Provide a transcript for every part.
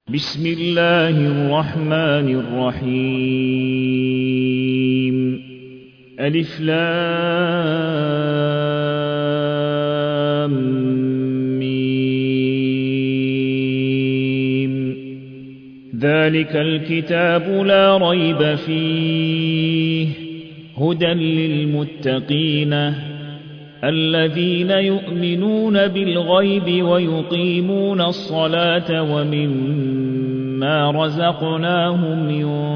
بسم الله الرحمن الرحيم ألف لام ميم ذلك الكتاب لا ريب فيه هدى للمتقين الذين يؤمنون بالغيب ويقيمون الصلاة ومما رزقناهم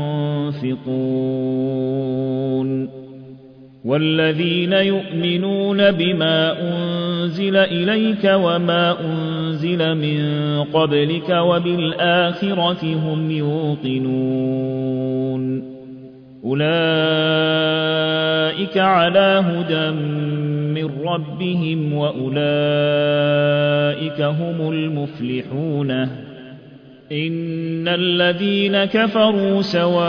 ينفقون والذين يؤمنون بما أنزل إليك وما أنزل من قبلك وبالآخرة هم يوقنون أولئك على هدى من ربهم وأولئك هم المفلحون إن الذين كفروا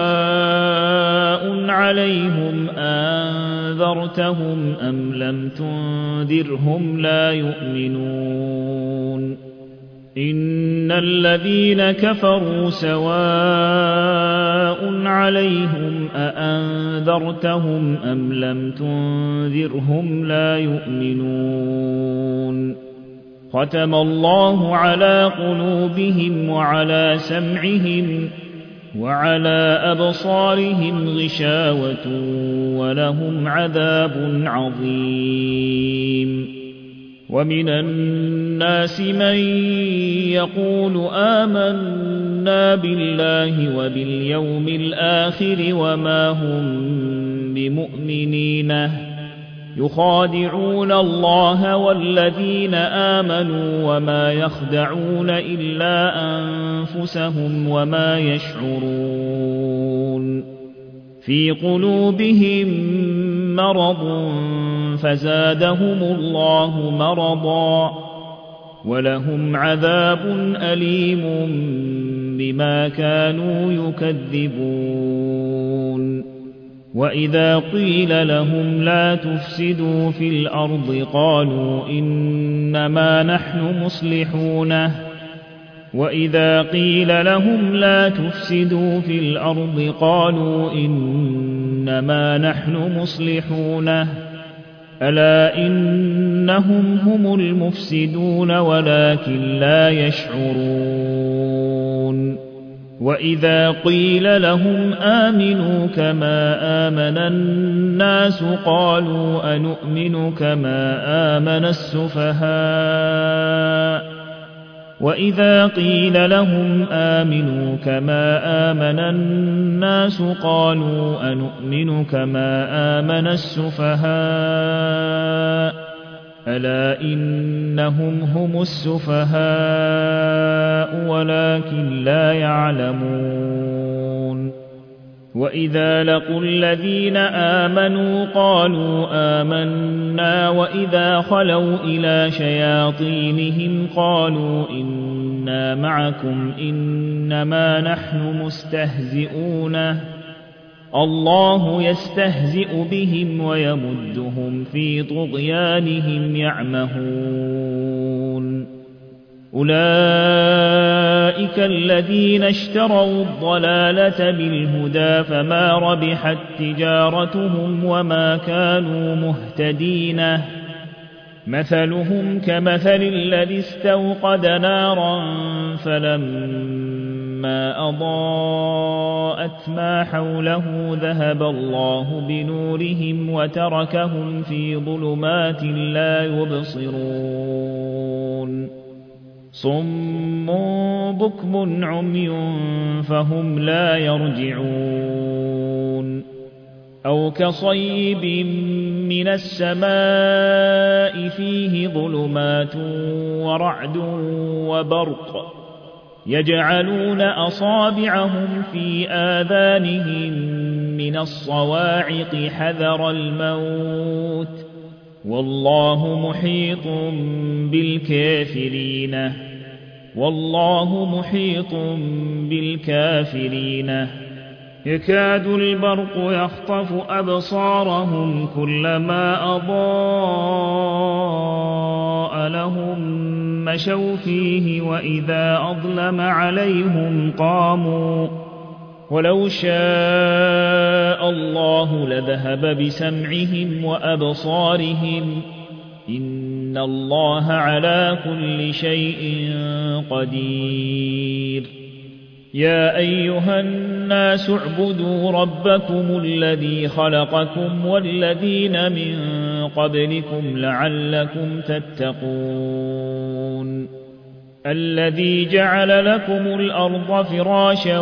سواء عليهم أنذرتهم أم لم تنذرهم لا يؤمنون إن الذين كفروا سواء عليهم أأنذرتهم أم لم تنذرهم لا يؤمنون ختم الله على قلوبهم وعلى سمعهم وعلى أبصارهم غشاوة ولهم عذاب عظيم ومن الناس من يقول آمنا بالله وباليوم الآخر وما هم بمؤمنين يخادعون الله والذين آمنوا وما يخدعون إلا أنفسهم وما يشعرون في قلوبهم مرض فزادهم الله مرضا ولهم عذاب أليم بما كانوا يكذبون وإذا قيل لهم لا تفسدوا في الأرض قالوا إنما نحن مصلحون وإذا قيل لهم لا تفسدوا في الأرض قالوا إنما نحن مصلحون ألا إنهم هم المفسدون ولكن لا يشعرون وإذا قيل لهم آمنوا كما آمن الناس قالوا أنؤمن كما آمن السفهاء وإذا قيل لهم آمنوا كما آمن الناس قالوا أنؤمن كما آمن السفهاء ألا إنهم هم السفهاء ولكن لا يعلمون وإذا لقوا الذين آمنوا قالوا آمنا وإذا خلوا إلى شياطينهم قالوا إنا معكم إنما نحن مستهزئون الله يستهزئ بهم ويمدهم في طغيانهم يعمهون أولئك الذين اشتروا الضلالة بالهدى فما ربحت تجارتهم وما كانوا مهتدين مثلهم كمثل الذي استوقد نارا فلما أضاءت ما حوله ذهب الله بنورهم وتركهم في ظلمات لا يبصرون صم بكم عمي فهم لا يرجعون أو كصيب من السماء فيه ظلمات ورعد وبرق يجعلون أصابعهم في آذانهم من الصواعق حذر الموت والله محيط بالكافرين يكاد البرق يخطف أبصارهم كلما أضاء لهم مشوا فيه وإذا أظلم عليهم قاموا ولو شاء الله لذهب بسمعهم وأبصارهم إن الله على كل شيء قدير يا أيها الناس اعبدوا ربكم الذي خلقكم والذين من قبلكم لعلكم تتقون الذي جعل لكم الأرض فراشا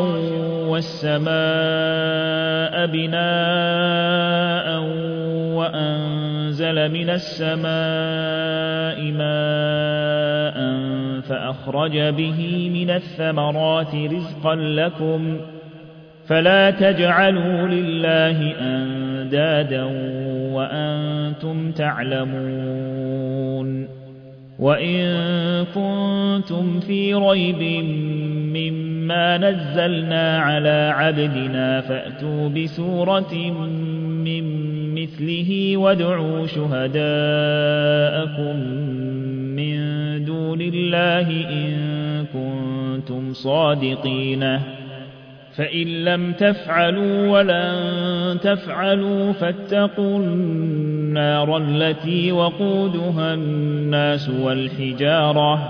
والسماء بناء وأنزل من السماء ماء فأخرج به من الثمرات رزقا لكم فلا تجعلوا لله أندادا وأنتم تعلمون وإن كنتم في ريب مما نزلنا على عبدنا فأتوا بسورة من مثله وادعوا شهداءكم من دون الله إن كنتم صادقين فإن لم تفعلوا ولن تفعلوا فاتقوا النار التي وقودها الناس والحجارة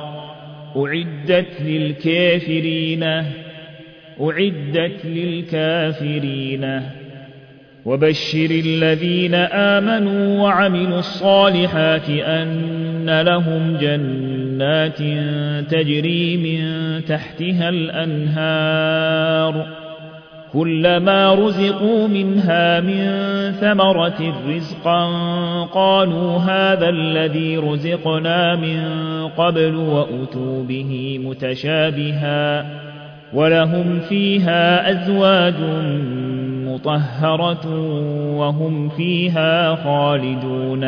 أعدت للكافرين وبشر الذين آمنوا وعملوا الصالحات أن لهم جنات تجري من تحتها الأنهار كلما رزقوا منها من ثمرة رزقا قالوا هذا الذي رزقنا من قبل وأتوا به متشابها ولهم فيها أزواج مطهرة وهم فيها خالدون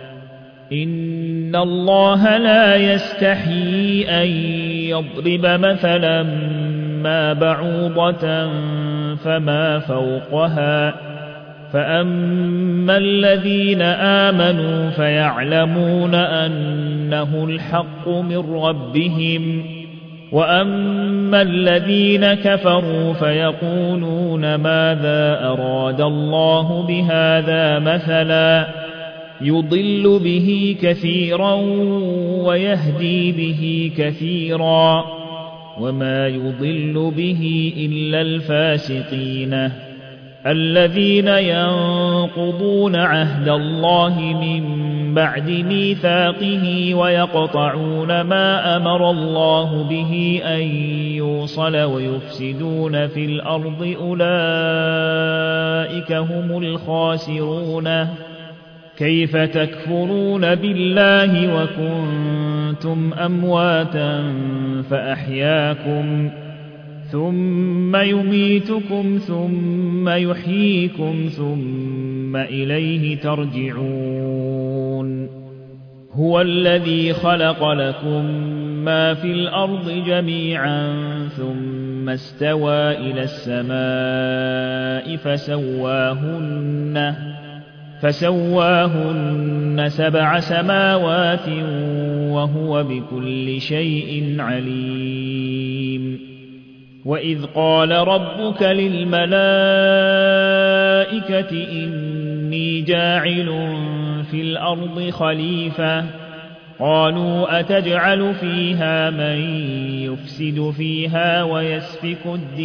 إن الله لا يستحيي أن يضرب مثلا ما بعوضة فما فوقها فأما الذين آمنوا فيعلمون أنه الحق من ربهم وأما الذين كفروا فيقولون ماذا أراد الله بهذا مثلا يضل به كثيرا ويهدي به كثيرا وما يضل به إلا الفاسقين الذين ينقضون عهد الله من بعد ميثاقه ويقطعون ما أمر الله به أن يوصل ويفسدون في الأرض أولئك هم الخاسرون كيف تكفرون بالله وكنتم أمواتا فأحياكم ثم يميتكم ثم يحييكم ثم إليه ترجعون هو الذي خلق لكم ما في الأرض جميعا ثم استوى إلى السماء فسواهن 7 سماوات وهو بكل شيء عليم وإذ قال ربك للملائكة إني جاعل في الأرض خليفة قالوا أتجعل فيها من يفسد فيها ويسفك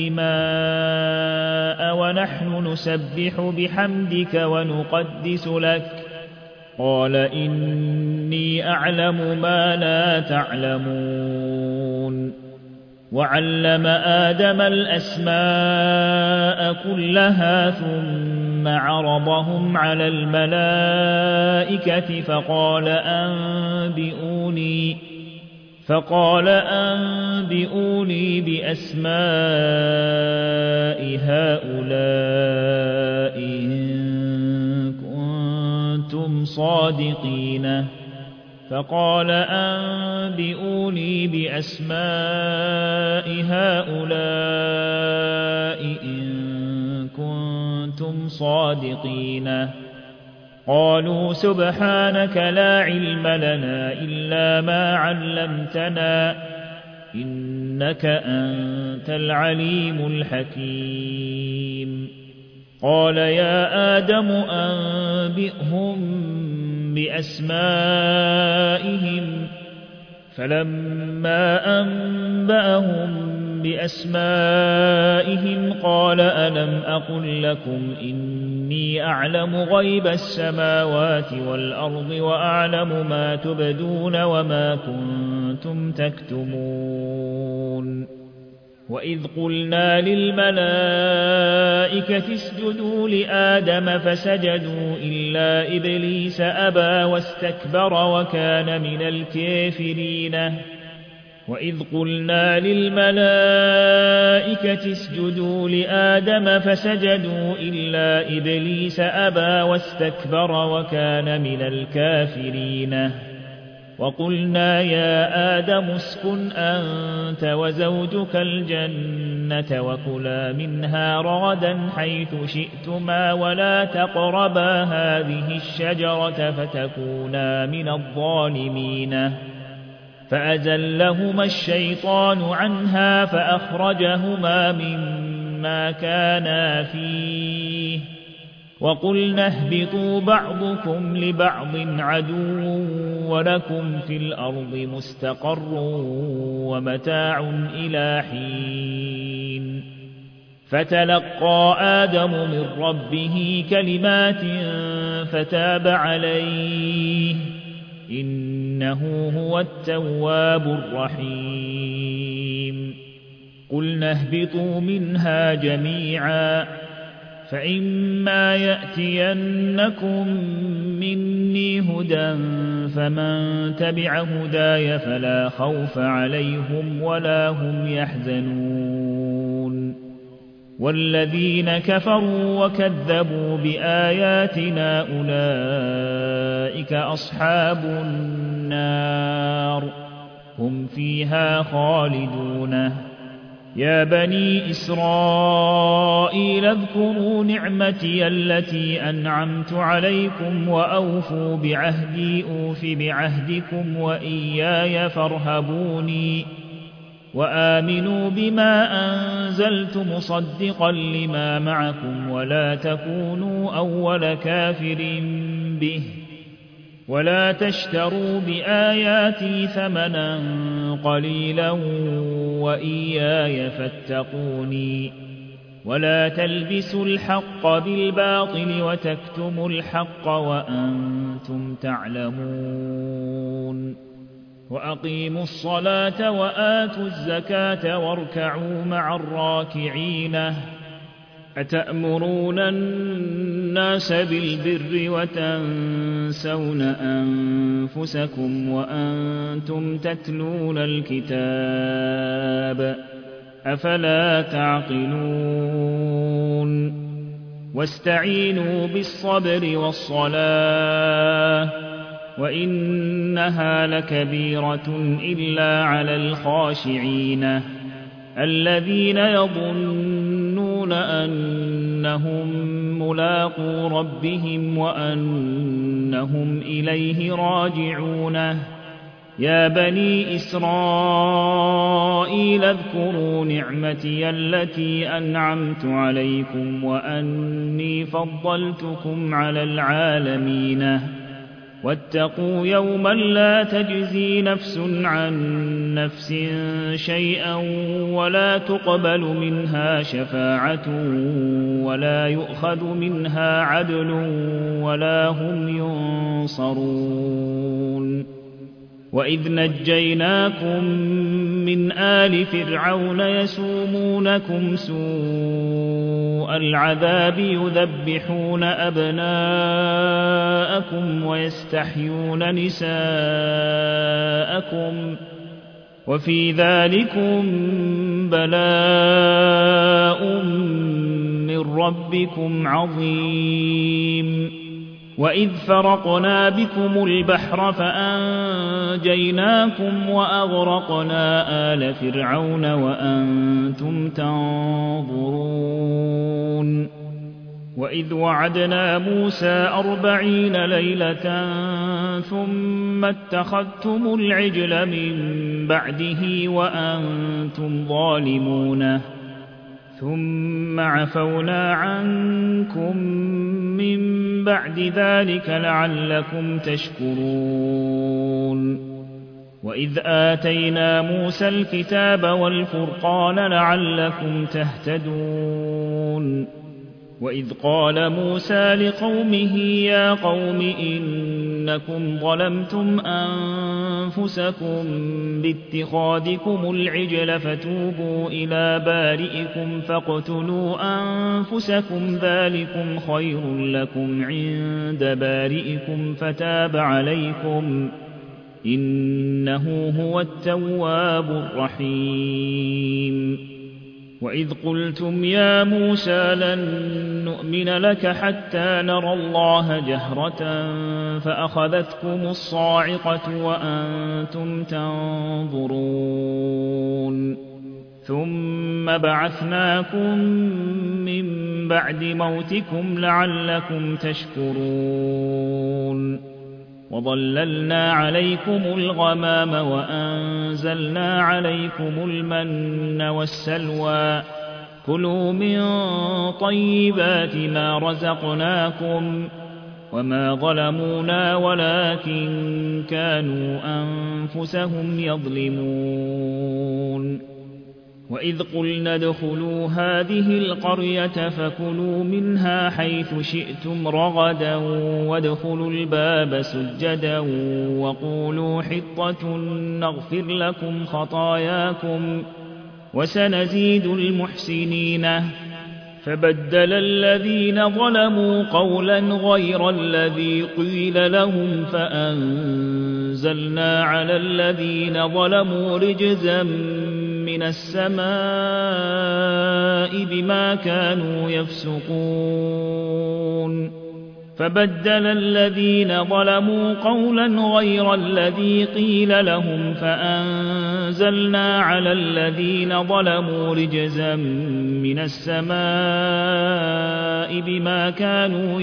الدماء ونحن نسبح بحمدك ونقدس لك قال إني أعلم ما لا تعلمون وعلم آدم الأسماء كلها ثم عرضهم على الملائكة فقال أنبئوني بأسماء هؤلاء إن كنتم صادقين فقال أنبئوني بأسماء هؤلاء إن كنتم صادقين قالوا سبحانك لا علم لنا إلا ما علمتنا إنك أنت العليم الحكيم قال يا آدم أنبئهم بأسمائهم فلما أنبأهم بأسمائهم قال ألم أقل لكم إني أعلم غيب السماوات والأرض وأعلم ما تبدون وما كنتم تكتمون وإذ قلنا للملائكة اسجدوا لآدم فسجدوا إلا إبليس أبى واستكبر وكان من الكافرين وإذ قلنا للملائكة اسجدوا لآدم فسجدوا إلا إبليس أبى واستكبر وكان من الكافرين وقلنا يا آدم اسكن أنت وزوجك الجنة وكلا منها رغدا حيث شئتما ولا تقربا هذه الشجرة فتكونا من الظالمين فأزلهما الشيطان عنها فأخرجهما مما كانا فيه وقلنا اهبطوا بعضكم لبعض عدو ولكم في الأرض مستقر ومتاع إلى حين فتلقى آدم من ربه كلمات فتاب عليه إنه هو التواب الرحيم قلنا اهبطوا منها جميعا فإما يأتينكم مني هدى فمن تبع هداي فلا خوف عليهم ولا هم يحزنون والذين كفروا وكذبوا بآياتنا أولئك أصحاب النار هم فيها خالدون يا بني إسرائيل اذكروا نعمتي التي أنعمت عليكم وأوفوا بعهدي أوف بعهدكم وإياي فارهبوني وآمنوا بما أنزلت مصدقا لما معكم ولا تكونوا أول كافر به ولا تشتروا بآياتي ثمنا قليلا وإياي فاتقوني ولا تلبسوا الحق بالباطل وتكتموا الحق وأنتم تعلمون وأقيموا الصلاة وآتوا الزكاة واركعوا مع الراكعين أتأمرون الناس بالبر وتنسون أنفسكم وأنتم تتلون الكتاب أفلا تعقلون واستعينوا بالصبر والصلاة وإنها لكبيرة إلا على الخاشعين الذين يظنون أنهم ملاقو ربهم وأنهم إليه راجعون يا بني إسرائيل اذكروا نعمتي التي أنعمت عليكم وأني فضلتكم على العالمين واتقوا يوما لا تجزي نفس عن نفس شيئا ولا تقبل منها شفاعة ولا يؤخذ منها عدل ولا هم ينصرون وإذ نجيناكم من آل فرعون يسومونكم سوء العذاب يذبحون أبناءكم ويستحيون نساءكم وفي ذلكم بلاء من ربكم عظيم وإذ فرقنا بكم البحر فأنجيناكم وأغرقنا آل فرعون وأنتم تنظرون وإذ وعدنا موسى 40 ليلة ثم اتخذتم العجل من بعده وأنتم ظالمون ثم عفونا عنكم من بعد ذلك لعلكم تشكرون وإذ آتينا موسى الكتاب والفرقان لعلكم تهتدون وإذ قال موسى لقومه يا قوم إنكم ظلمتم أنفسكم باتخاذكم العجل فتوبوا إلى بارئكم فاقتلوا أنفسكم ذلكم خير لكم عند بارئكم فتاب عليكم إنه هو التواب الرحيم وإذ قلتم يا موسى لن نؤمن لك حتى نرى الله جهرة فأخذتكم الصاعقة وأنتم تنظرون ثم بعثناكم من بعد موتكم لعلكم تشكرون وظللنا عليكم الغمام وأنزلنا عليكم المن والسلوى كلوا من طيبات ما رزقناكم وما ظلمونا ولكن كانوا أنفسهم يظلمون وإذ قلنا ادخلوا هذه القرية فكلوا منها حيث شئتم رغدا وادخلوا الباب سجدا وقولوا حطة نغفر لكم خطاياكم وسنزيد المحسنين فبدل الذين ظلموا قولا غير الذي قيل لهم فأنزلنا على الذين ظلموا رجزا من السماء بما كانوا يفسقون فبدل الذين ظلموا قولا غير الذي قيل لهم فأنزلنا على الذين ظلموا رجزا من السماء بما كانوا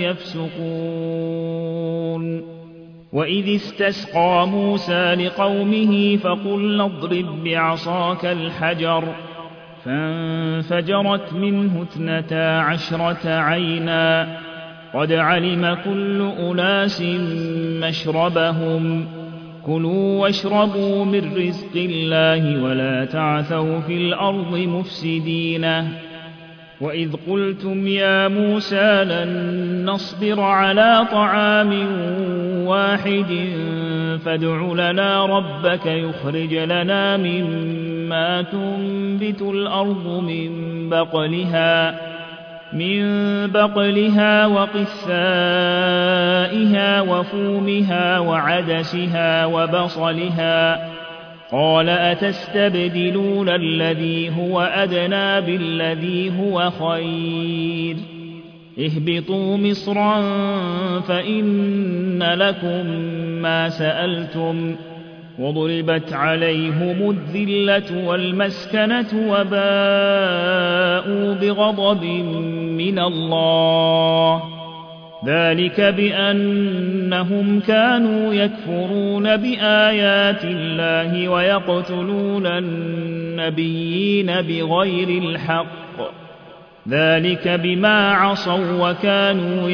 يفسقون وإذ استسقى موسى لقومه فقلنا اضرب بعصاك الحجر فانفجرت منه 12 عينا قد علم كل أناس مشربهم كلوا واشربوا من رزق الله ولا تعثوا في الأرض مفسدين وإذ قلتم يا موسى لن نصبر على طعام واحد فادع لنا ربك يخرج لنا مما تنبت الأرض من بقلها وقثائها وفومها وعدسها وبصلها قال أتستبدلون الذي هو أدنى بالذي هو خير اهبطوا مصرا فإن لكم ما سألتم وضربت عليهم الذلة والمسكنة وباءوا بغضب من الله ذلك بأنهم كانوا يكفرون بآيات الله ويقتلون النبيين بغير الحق ذلك بما عصوا وكانوا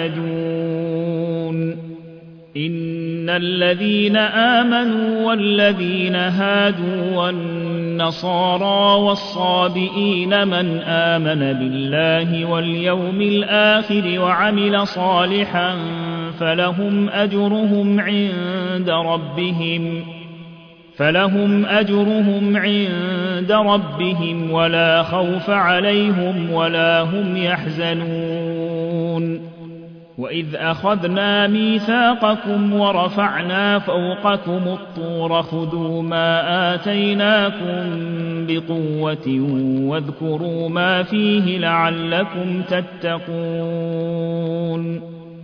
يعتدون إن الذين آمنوا والذين هادوا والنصارى والصابئين من آمن بالله واليوم الآخر وعمل صالحا فلهم أجرهم عند ربهم ولا خوف عليهم ولا هم يحزنون وإذ أخذنا ميثاقكم ورفعنا فوقكم الطور خذوا ما آتيناكم بقوة واذكروا ما فيه لعلكم تتقون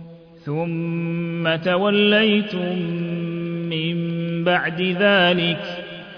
ثم توليتم من بعد ذلك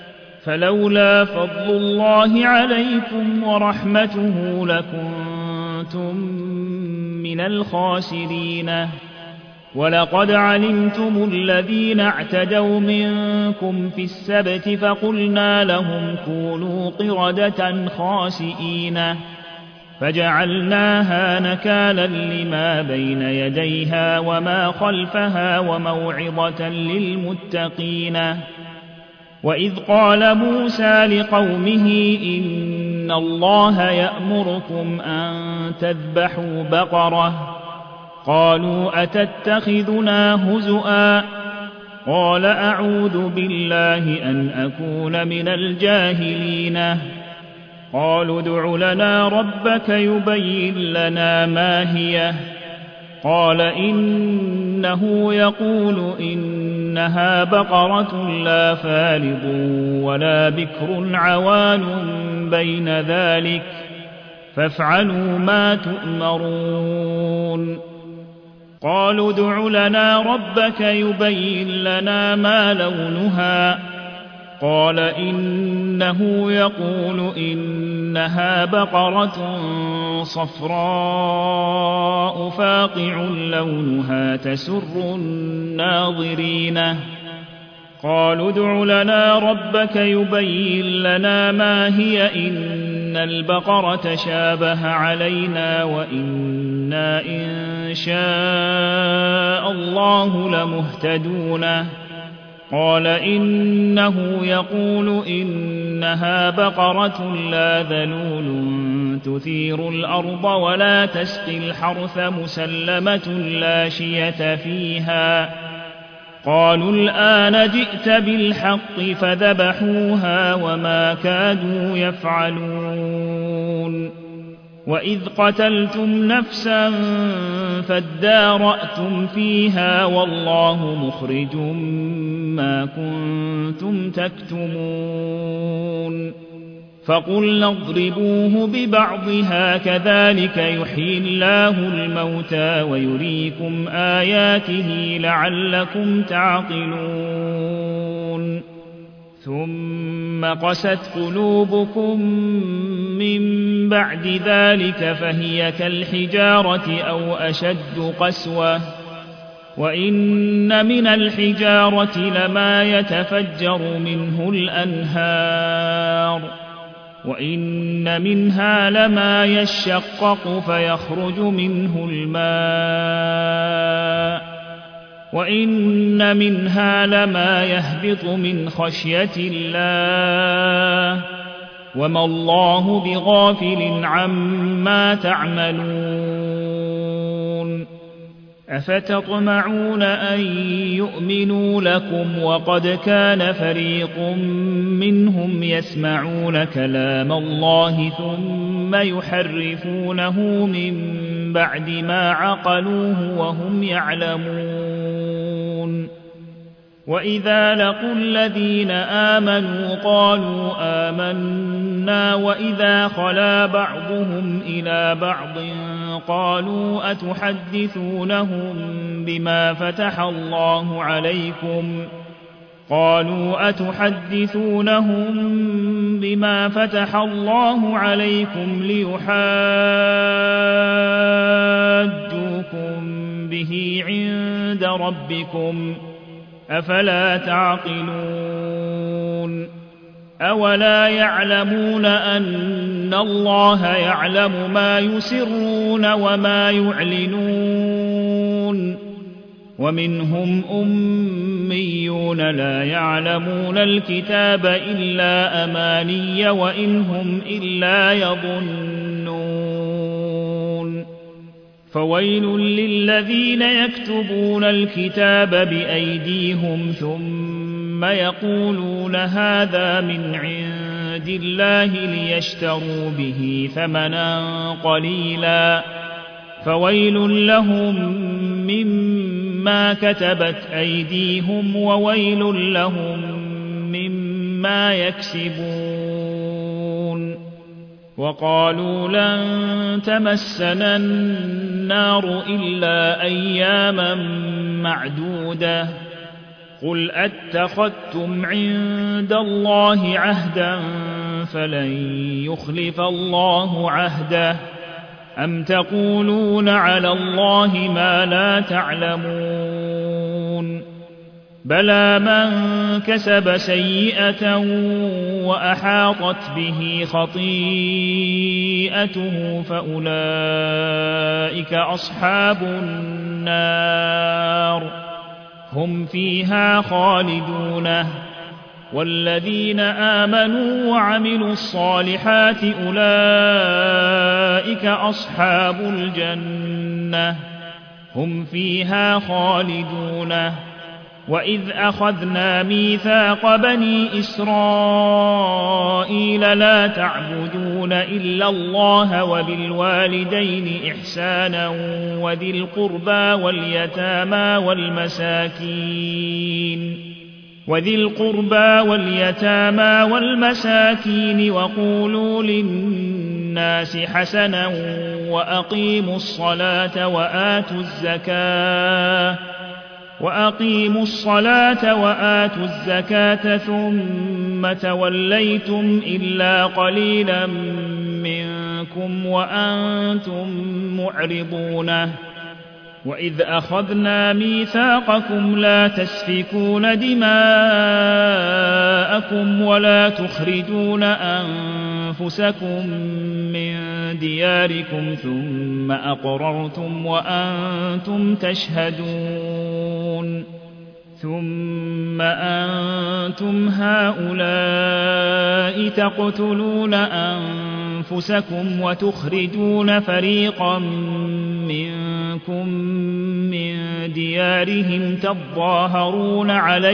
فلولا فضل الله عليكم ورحمته لكنتم كنتم من الخاسرين ولقد علمتم الذين اعتدوا منكم في السبت فقلنا لهم كونوا قردة خاسئين فجعلناها نكالا لما بين يديها وما خلفها وموعظة للمتقين وإذ قال موسى لقومه إن الله يأمركم أن تذبحوا بقرة قالوا أتتخذنا هزؤا قال أعوذ بالله أن أكون من الجاهلين قالوا ادع لنا ربك يبين لنا ما هي قال إنه يقول إنها بقرة لا فارض ولا بكر عوان بين ذلك فافعلوا ما تؤمرون قالوا ادع لنا ربك يبين لنا ما لونها قال إنه يقول إنها بقرة صفراء فاقع لونها تسر الناظرين قالوا ادع لنا ربك يبين لنا ما هي إن البقرة شابه علينا وإنا إن شاء الله لمهتدون قال إنه يقول إنها بقرة لا ذلول تثير الأرض ولا تسقي الحرث مسلمة لا شية فيها قالوا الآن جئت بالحق فذبحوها وما كادوا يفعلون وإذ قتلتم نفسا فادارأتم فيها والله مخرج ما كنتم تكتمون فقلنا اضربوه ببعضها كذلك يحيي الله الموتى ويريكم آياته لعلكم تعقلون ثم قست قلوبكم من بعد ذلك فهي كالحجارة أو أشد قسوة وإن من الحجارة لما يتفجر منه الأنهار وإن منها لما يشقق فيخرج منه الماء وإن منها لما يهبط من خشية الله وما الله بغافل عما تعملون أفتطمعون أن يؤمنوا لكم وقد كان فريق منهم يسمعون كلام الله ثم يحرفونه من بعد ما عقلوه وهم يعلمون وإذا لقوا الذين آمنوا قالوا آمنا وإذا خلا بعضهم إلى بعض قالوا أتحدثونهم بما فتح الله عليكم ليحاجوكم به عند ربكم أفلا تعقلون أولا يعلمون أن الله يعلم ما يسرون وما يعلنون ومنهم أميون لا يعلمون الكتاب إلا أماني وإن هم إلا يظنون فويل للذين يكتبون الكتاب بأيديهم ثم يقولون هذا من عند الله ليشتروا به ثمنا قليلا فويل لهم مما كتبت أيديهم وويل لهم مما يكسبون وقالوا لن تمسنا النار إلا أياما معدودة قل أتخذتم عند الله عهدا فلن يخلف الله عهده أم تقولون على الله ما لا تعلمون بلى من كسب سيئة وأحاطت به خطيئته فأولئك أصحاب النار هم فيها خالدون والذين آمنوا وعملوا الصالحات أولئك أصحاب الجنة هم فيها خالدون وإذ أخذنا ميثاق بني إسرائيل لا تعبدون إلا الله وبالوالدين إحسانا وذي القربى واليتامى والمساكين وقولوا للناس حسنا وأقيموا الصلاة وآتوا الزكاة ثم توليتم إلا قليلا منكم وأنتم معرضون وإذ أخذنا ميثاقكم لا تسفكون دماءكم ولا تخرجون أنفسكم من دياركم ثم أقررتم وأنتم تشهدون ثم أنتم هؤلاء تقتلون أنفسكم وتخرجون فريقا منكم من ديارهم تظاهرون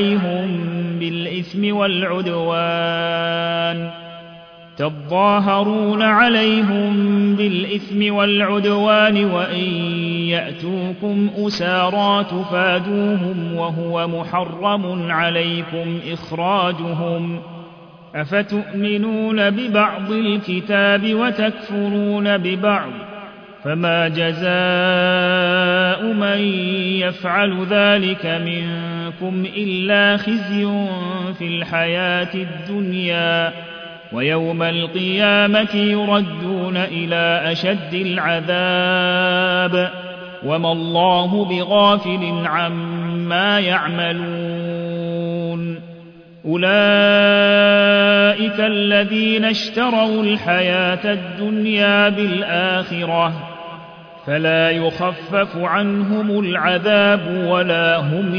عليهم بالإثم والعدوان وإن يأتوكم أسارى تفادوهم وهو محرم عليكم إخراجهم أفتؤمنون ببعض الكتاب وتكفرون ببعض فما جزاء من يفعل ذلك منكم إلا خزي في الحياة الدنيا ويوم القيامة يردون إلى أشد العذاب وما الله بغافل عما يعملون أولئك الذين اشتروا الحياة الدنيا بالآخرة فلا يخفف عنهم العذاب ولا هم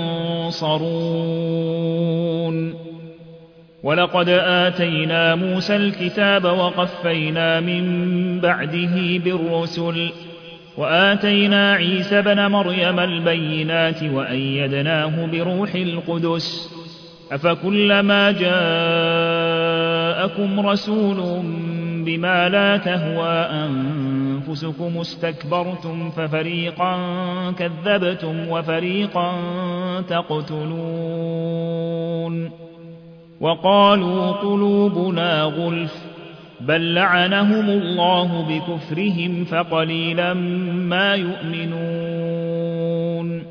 ينصرون ولقد آتينا موسى الكتاب وقفينا من بعده بالرسل وآتينا عيسى بن مريم البينات وأيدناه بروح القدس أفكلما جاءكم رسول بما لا تهوى أنفسكم استكبرتم ففريقا كذبتم وفريقا تقتلون وقالوا قلوبنا غلف بل لعنهم الله بكفرهم فقليلا ما يؤمنون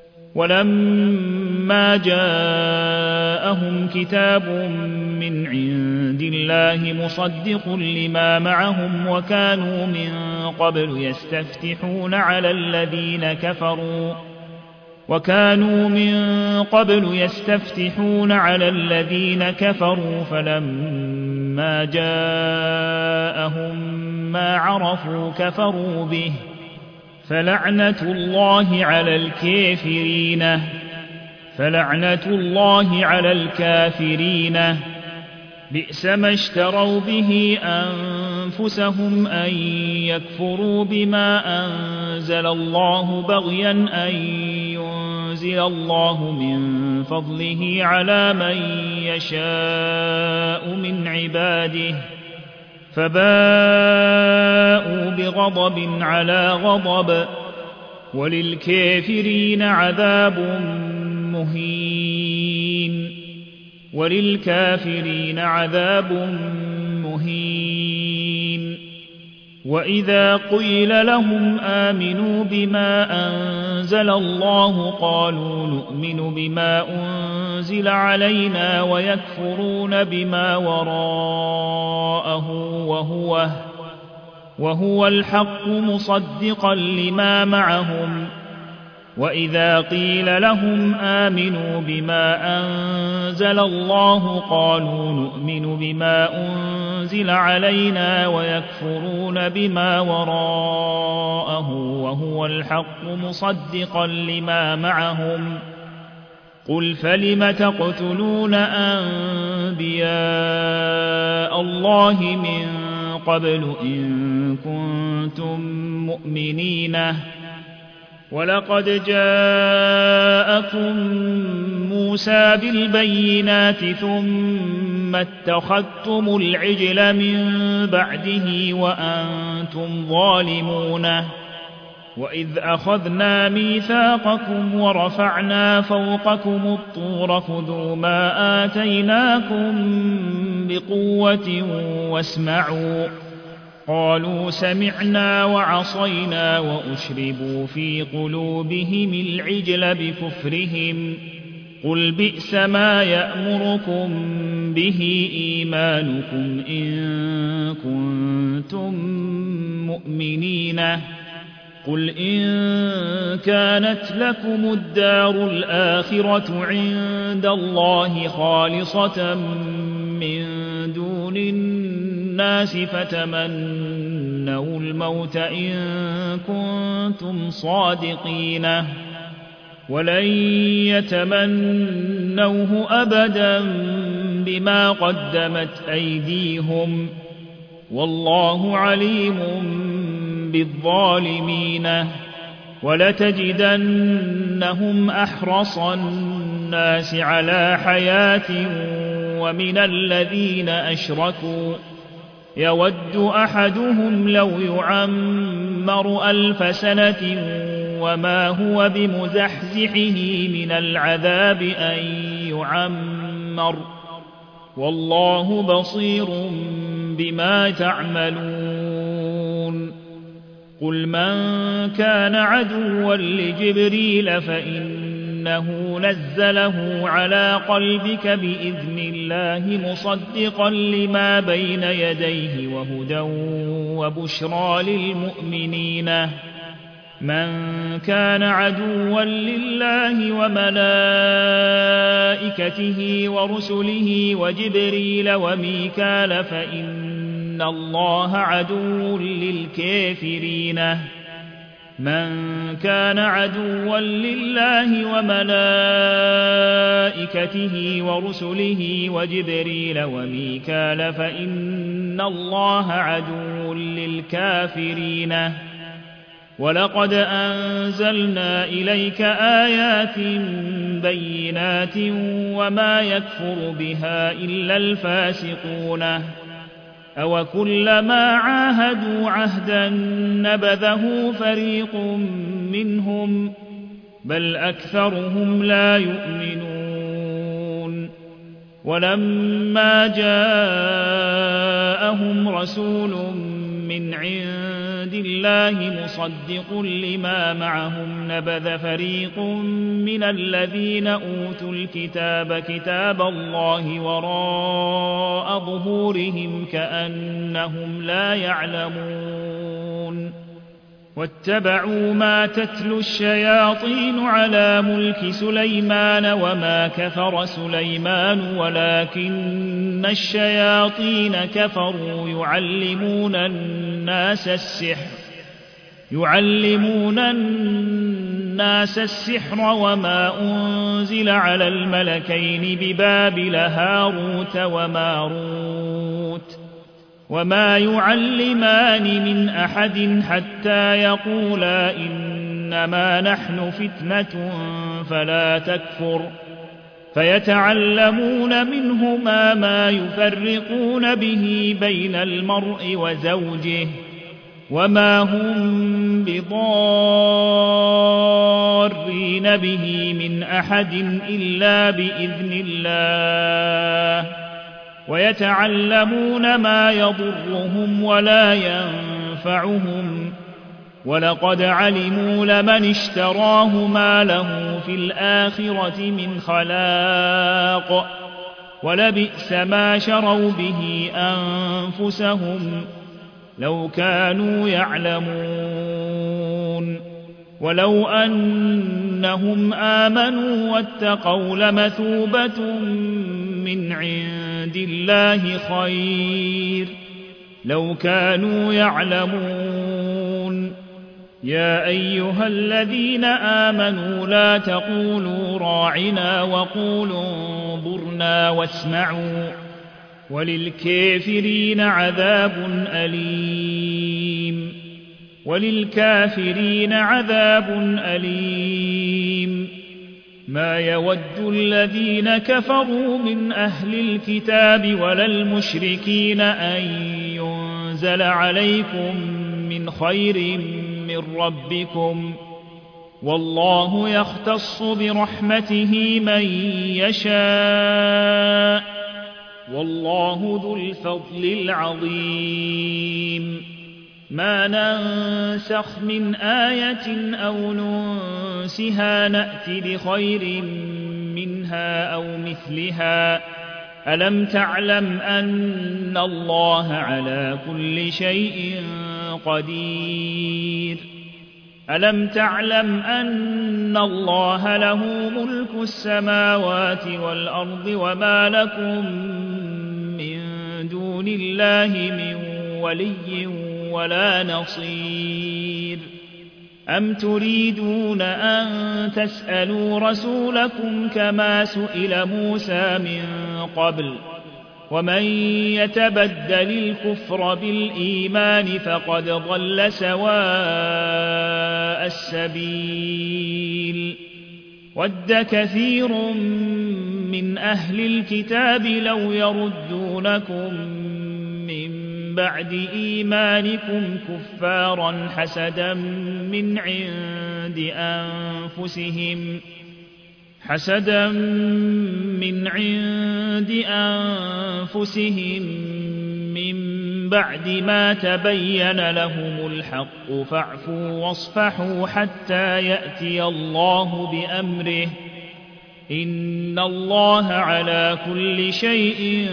ولما جاءهم كتاب من عند الله مصدق لما معهم وكانوا من قبل يستفتحون على الذين كفروا فلما جاءهم ما عرفوا كفروا به فلعنة الله على الكافرين بئس ما اشتروا به أنفسهم أن يكفروا بما أنزل الله بغيا أن ينزل الله من فضله على من يشاء من عباده فباءوا بغضب على غضب وللكافرين عذاب مهين وإذا قيل لهم آمنوا بما أنزل الله قالوا نؤمن بما أنزل علينا ويكفرون بما وراءه وهو الحق مصدقا لما معهم. وإذا قيل لهم آمنوا بما أنزل الله قالوا نؤمن بما أنزل علينا ويكفرون بما وراءه وهو الحق مصدقا لما معهم. قل فلم تقتلون أنبياء الله من قبل إن كنتم مؤمنين ولقد جاءكم موسى بالبينات ثم اتخذتم العجل من بعده وأنتم ظالمون. وإذ أخذنا ميثاقكم ورفعنا فوقكم الطور خذوا ما آتيناكم بقوة واسمعوا قالوا سمعنا وعصينا وأشربوا في قلوبهم العجل بكفرهم. قل بئس ما يأمركم به إيمانكم إن كنتم مؤمنين. قل إن كانت لكم الدار الآخرة عند الله خالصة من دون الناس فتمنوا الموت إن كنتم صادقين ولن يتمنوه أبدا بما قدمت أيديهم والله عليم بالظالمين. ولتجدنهم أحرص الناس على حياة ومن الذين أشركوا يود أحدهم لو يعمر 1000 سنة وما هو بمزحزحه من العذاب أن يعمر والله بصير بما تعملون. قل من كان عدوا لجبريل فإنه نزله على قلبك بإذن الله مصدقا لما بين يديه وهدى وبشرى للمؤمنين. من كان عدوا لله وملائكته ورسله وجبريل وميكال فإن الله عدو للكافرين. من كان عدوا لله وملائكته ورسله وجبريل وميكال فإن الله عدو للكافرين. ولقد أنزلنا إليك آيات بينات وما يكفر بها إلا الفاسقون. أوكلما عاهدوا عهدا نبذه فريق منهم بل أكثرهم لا يؤمنون. ولما جاءهم رسول من عند الله مصدق لما معهم نبذ فريق من الذين أوتوا الكتاب كتاب الله وراء ظهورهم كأنهم لا يعلمون. واتبعوا ما تتلو الشياطين على ملك سليمان وما كفر سليمان ولكن الشياطين كفروا يعلمون الناس السحر وما أنزل على الملكين ببابل هاروت وماروت وما يعلمان من أحد حتى يقولا إنما نحن فتنة فلا تكفر فيتعلمون منهما ما يفرقون به بين المرء وزوجه وما هم بضارين به من أحد إلا بإذن الله ويتعلمون ما يضرهم ولا ينفعهم ولقد علموا لمن اشتراه ما له في الآخرة من خلاق ولبئس ما شروا به أنفسهم لو كانوا يعلمون ولو أنهم آمنوا واتقوا لمثوبة من عند الله خير لو كانوا يعلمون يا أيها الذين آمنوا لا تقولوا راعنا وقولوا انظرنا واسمعوا وللكافرين عذاب أليم وللكافرين عذاب أليم ما يود الذين كفروا من أهل الكتاب ولا المشركين أن ينزل عليكم من خير من ربكم والله يختص برحمته من يشاء والله ذو الفضل العظيم ما ننسخ من آية أو ننسها نأت بخير منها أو مثلها ألم تعلم أن الله على كل شيء قدير ألم تعلم أن الله له ملك السماوات والأرض وما لكم من دون الله من ولي ولا نصير أم تريدون أن تسألوا رسولكم كما سئل موسى من قبل ومن يتبدل الكفر بالإيمان فقد ضل سواء السبيل ود كثير من أهل الكتاب لو يردونكم من بعد إيمانكم كفارا حسدا من عند أنفسهم من بعد ما تبين لهم الحق فاعفوا واصفحوا حتى يأتي الله بأمره إن الله على كل شيء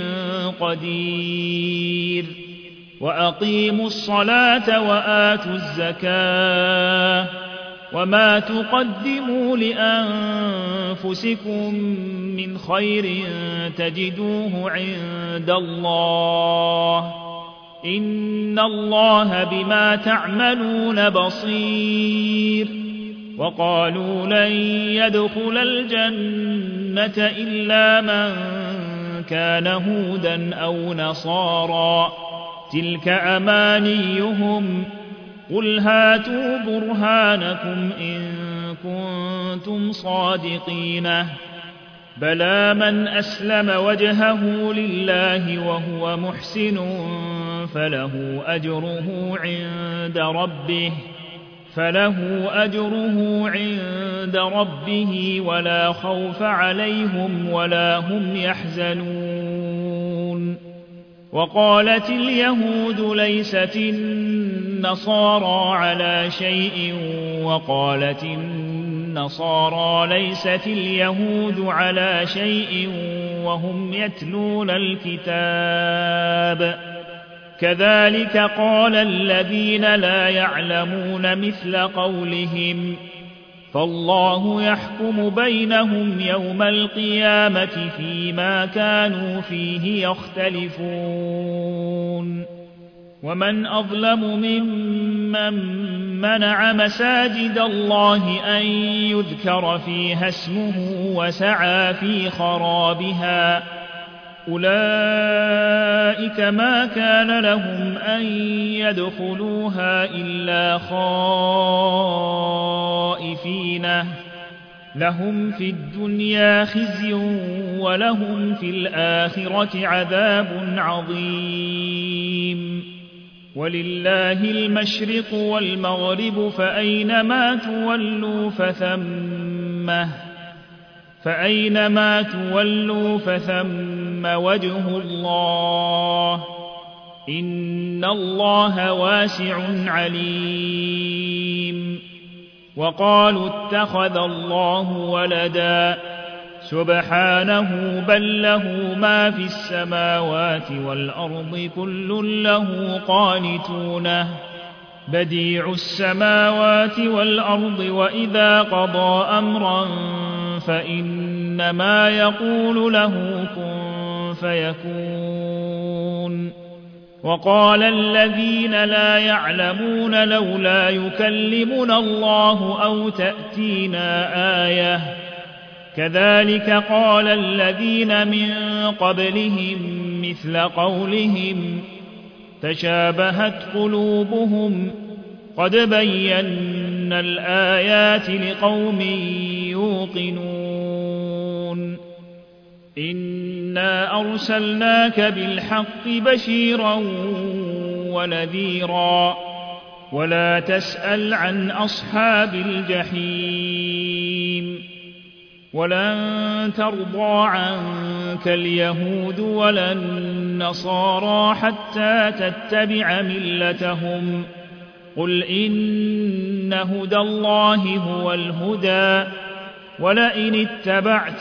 قدير وأقيموا الصلاة وآتوا الزكاة وما تقدموا لأنفسكم من خير تجدوه عند الله إن الله بما تعملون بصير وقالوا لن يدخل الجنة إلا من كان هودا أو نصارى تلك أمانيهم قل هاتوا برهانكم إن كنتم صادقين بلى من أسلم وجهه لله وهو محسن فله أجره عند ربه ولا خوف عليهم ولا هم يحزنون وقالت اليهود ليست النصارى على شيء وقالت النصارى ليست اليهود على شيء وهم يتلون الكتاب كذلك قال الذين لا يعلمون مثل قولهم فالله يحكم بينهم يوم القيامة فيما كانوا فيه يختلفون ومن أظلم ممن منع مساجد الله أن يذكر فيها اسمه وسعى في خرابها أولئك ما كان لهم أن يدخلوها إلا خائفين لهم في الدنيا خزي ولهم في الآخرة عذاب عظيم ولله المشرق والمغرب فأينما تولوا فثم وجه الله إن الله واسع عليم وقالوا اتخذ الله ولدا سبحانه بل له ما في السماوات والأرض كل له قانتون بديع السماوات والأرض وإذا قضى أمرا فإنما يقول له كن فيكون. وقال الذين لا يعلمون لولا يكلمنا الله أو تأتينا آية كذلك قال الذين من قبلهم مثل قولهم تشابهت قلوبهم قد بينا الآيات لقوم يوقنون. إنا أرسلناك بالحق بشيرا ونذيرا ولا تسأل عن أصحاب الجحيم. ولن ترضى عنك اليهود ولا النصارى حتى تتبع ملتهم قل إن هدى الله هو الهدى ولئن اتبعت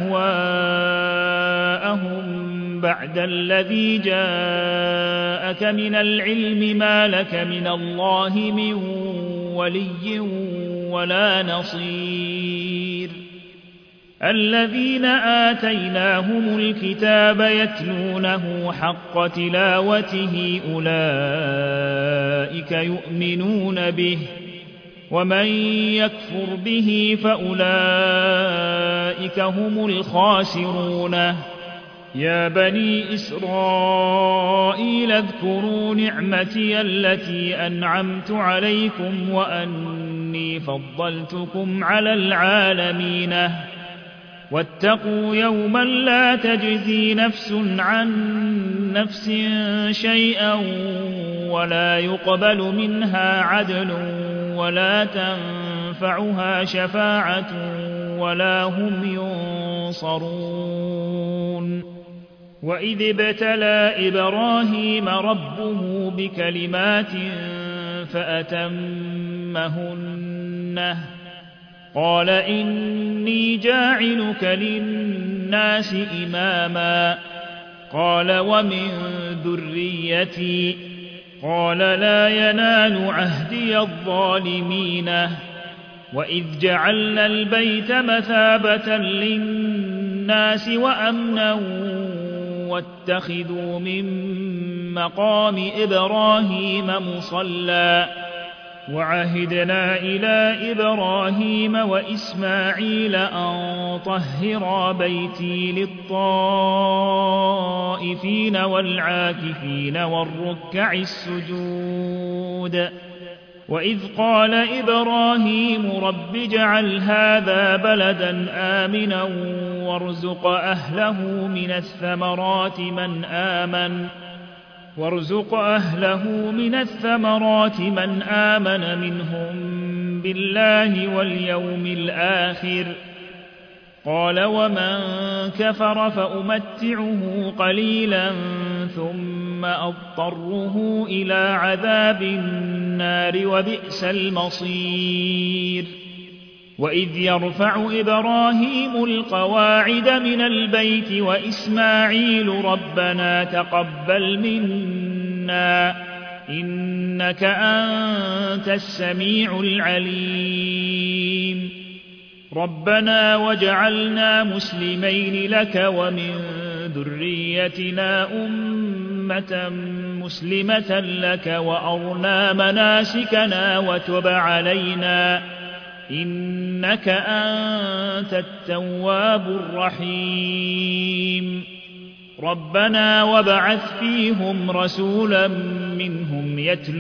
أهواءهم بعد الذي جاءك من العلم ما لك من الله من ولي ولا نصير. الذين آتيناهم الكتاب يتلونه حق تلاوته أولئك يؤمنون به ومن يكفر به فأولئك هم الخاسرون. يا بني إسرائيل اذكروا نعمتي التي أنعمت عليكم وأني فضلتكم على العالمين. واتقوا يوما لا تجزي نفس عن نفس شيئا ولا يقبل منها عدل ولا تنفعها شفاعة ولا هم ينصرون. وإذ ابتلى إبراهيم ربه بكلمات فأتمهن قال إني جاعلك للناس إماما قال ومن ذريتي قال لا ينال عهدي الظالمين. وإذ جعلنا البيت مثابة للناس وأمنا واتخذوا من مقام إبراهيم مصلى وعهدنا إلى إبراهيم وإسماعيل أن طهرا بيتي للطائفين والعاكفين والركع السجود. وإذ قال إبراهيم رب اجعل هذا بلدا آمنا وارزق أهله من الثمرات من آمن منهم بالله واليوم الآخر قال ومن كفر فأمتعه قليلا ثم أضطره إلى عذاب النار وبئس المصير. وإذ يرفع إبراهيم القواعد من البيت وإسماعيل ربنا تقبل منا إنك أنت السميع العليم. ربنا واجعلنا مسلمين لك ومن ذريتنا أمة مسلمة لك وأرنا مناسكنا وتب علينا إنك أنت التواب الرحيم. ربنا وابعث فيهم رسولا منهم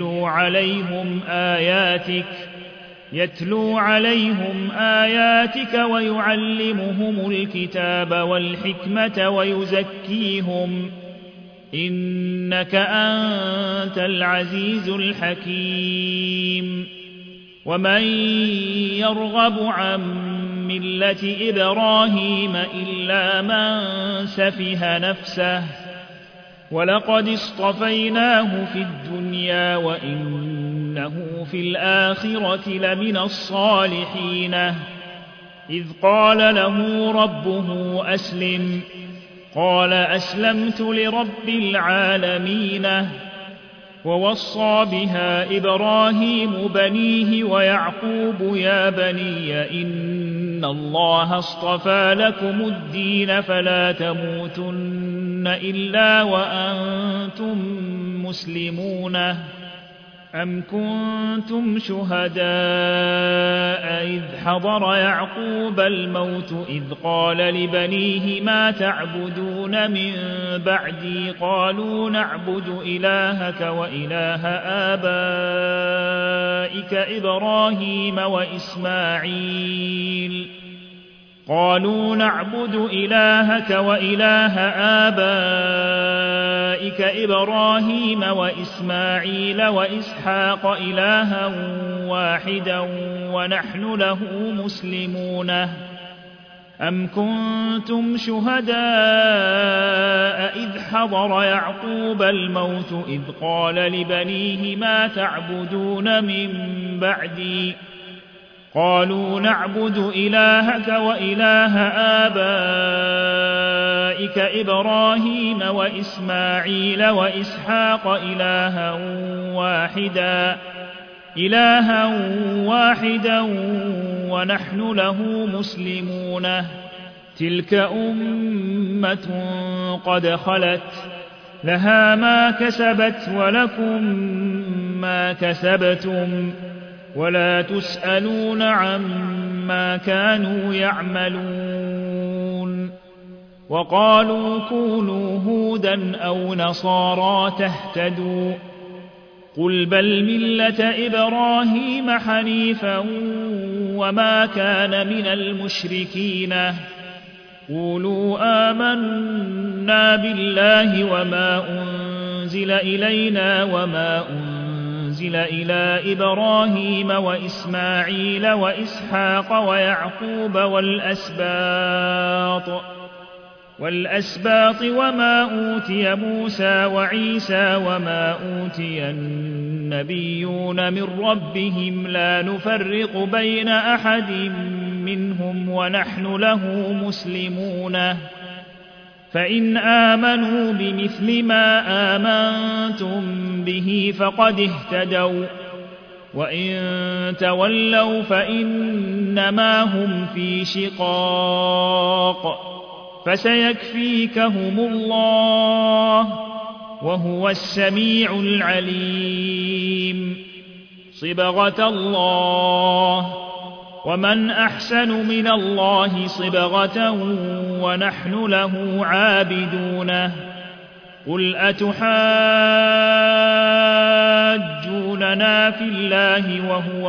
يتلو عليهم آياتك ويعلمهم الكتاب والحكمة ويزكيهم إنك أنت العزيز الحكيم. ومن يرغب عن ملة إبراهيم إلا من سفه نفسه ولقد اصطفيناه في الدنيا وإنه في الآخرة لمن الصالحين. إذ قال له ربه أسلم قال أسلمت لرب العالمين ووصى بها إبراهيم بنيه ويعقوب يا بني إن الله اصطفى لكم الدين فلا تموتن إلا وأنتم مسلمون أم كنتم شهداء إذ حضر يعقوب الموت إذ قال لبنيه ما تعبدون من بعدي قالوا نعبد إلهك وإله آبائك إبراهيم وإسماعيل وإسحاق إلها واحدا ونحن له مسلمون أم كنتم شهداء إذ حضر يعقوب الموت إذ قال لبنيه ما تعبدون من بعدي قالوا نعبد إلهك وإله آبائك إبراهيم وإسماعيل وإسحاق إلها واحدا ونحن له مسلمون تلك أمة قد خلت لها ما كسبت ولكم ما كسبتم ولا تسألون عما كانوا يعملون وقالوا كونوا هودا أو نصارى تهتدوا قل بل ملة إبراهيم حنيفا وما كان من المشركين قولوا آمنا بالله وما أنزل إلينا وما أنزل إلى إبراهيم وإسماعيل وإسحاق ويعقوب والأسباط وما أوتي موسى وعيسى وما أوتي النبيون من ربهم لا نفرق بين أحد منهم ونحن له مسلمون فإن آمنوا بمثل ما آمنتم به فقد اهتدوا وإن تولوا فإنما هم في شقاق فسيكفيكهم الله وهو السميع العليم صبغة الله ومن أحسن من الله صبغة ونحن له عابدون قل أتحاجوننا في الله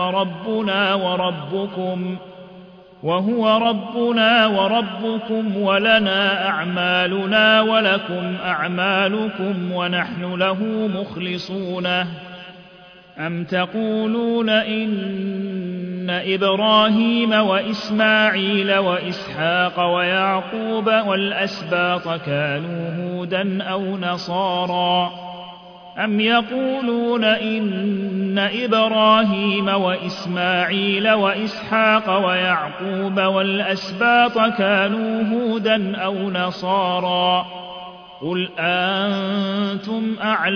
وهو ربنا وربكم ولنا أعمالنا ولكم أعمالكم ونحن له مخلصون أم تقولون إن إبراهيم وإسماعيل وإسحاق ويعقوب والأسباط كانوا هودا أو نصارى أم يقولون إن إبراهيم وإسماعيل وإسحاق ويعقوب والأسباط كانوا هودا أو نصارى قل أأنتم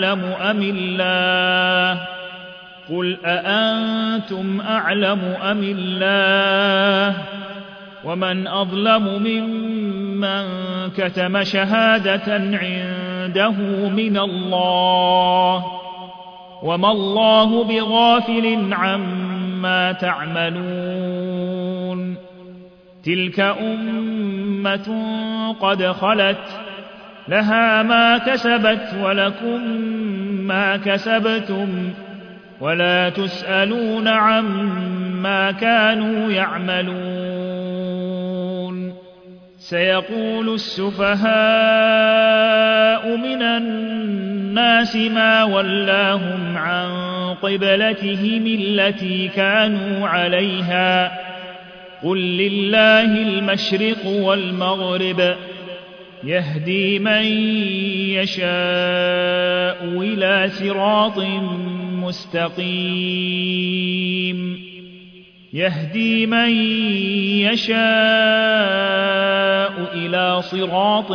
أعلم أم الله ومن أظلم ممن كتم شهادة عنده من الله وما الله بغافل عما تعملون تلك أمة قد خلت لها ما كسبت ولكم ما كسبتم ولا تسألون عما كانوا يعملون سيقول السفهاء من الناس ما ولاهم عن قبلتهم التي كانوا عليها قل لله المشرق والمغرب يهدي من يشاء إلى صراط مستقيم يهدي من يشاء إلى صراط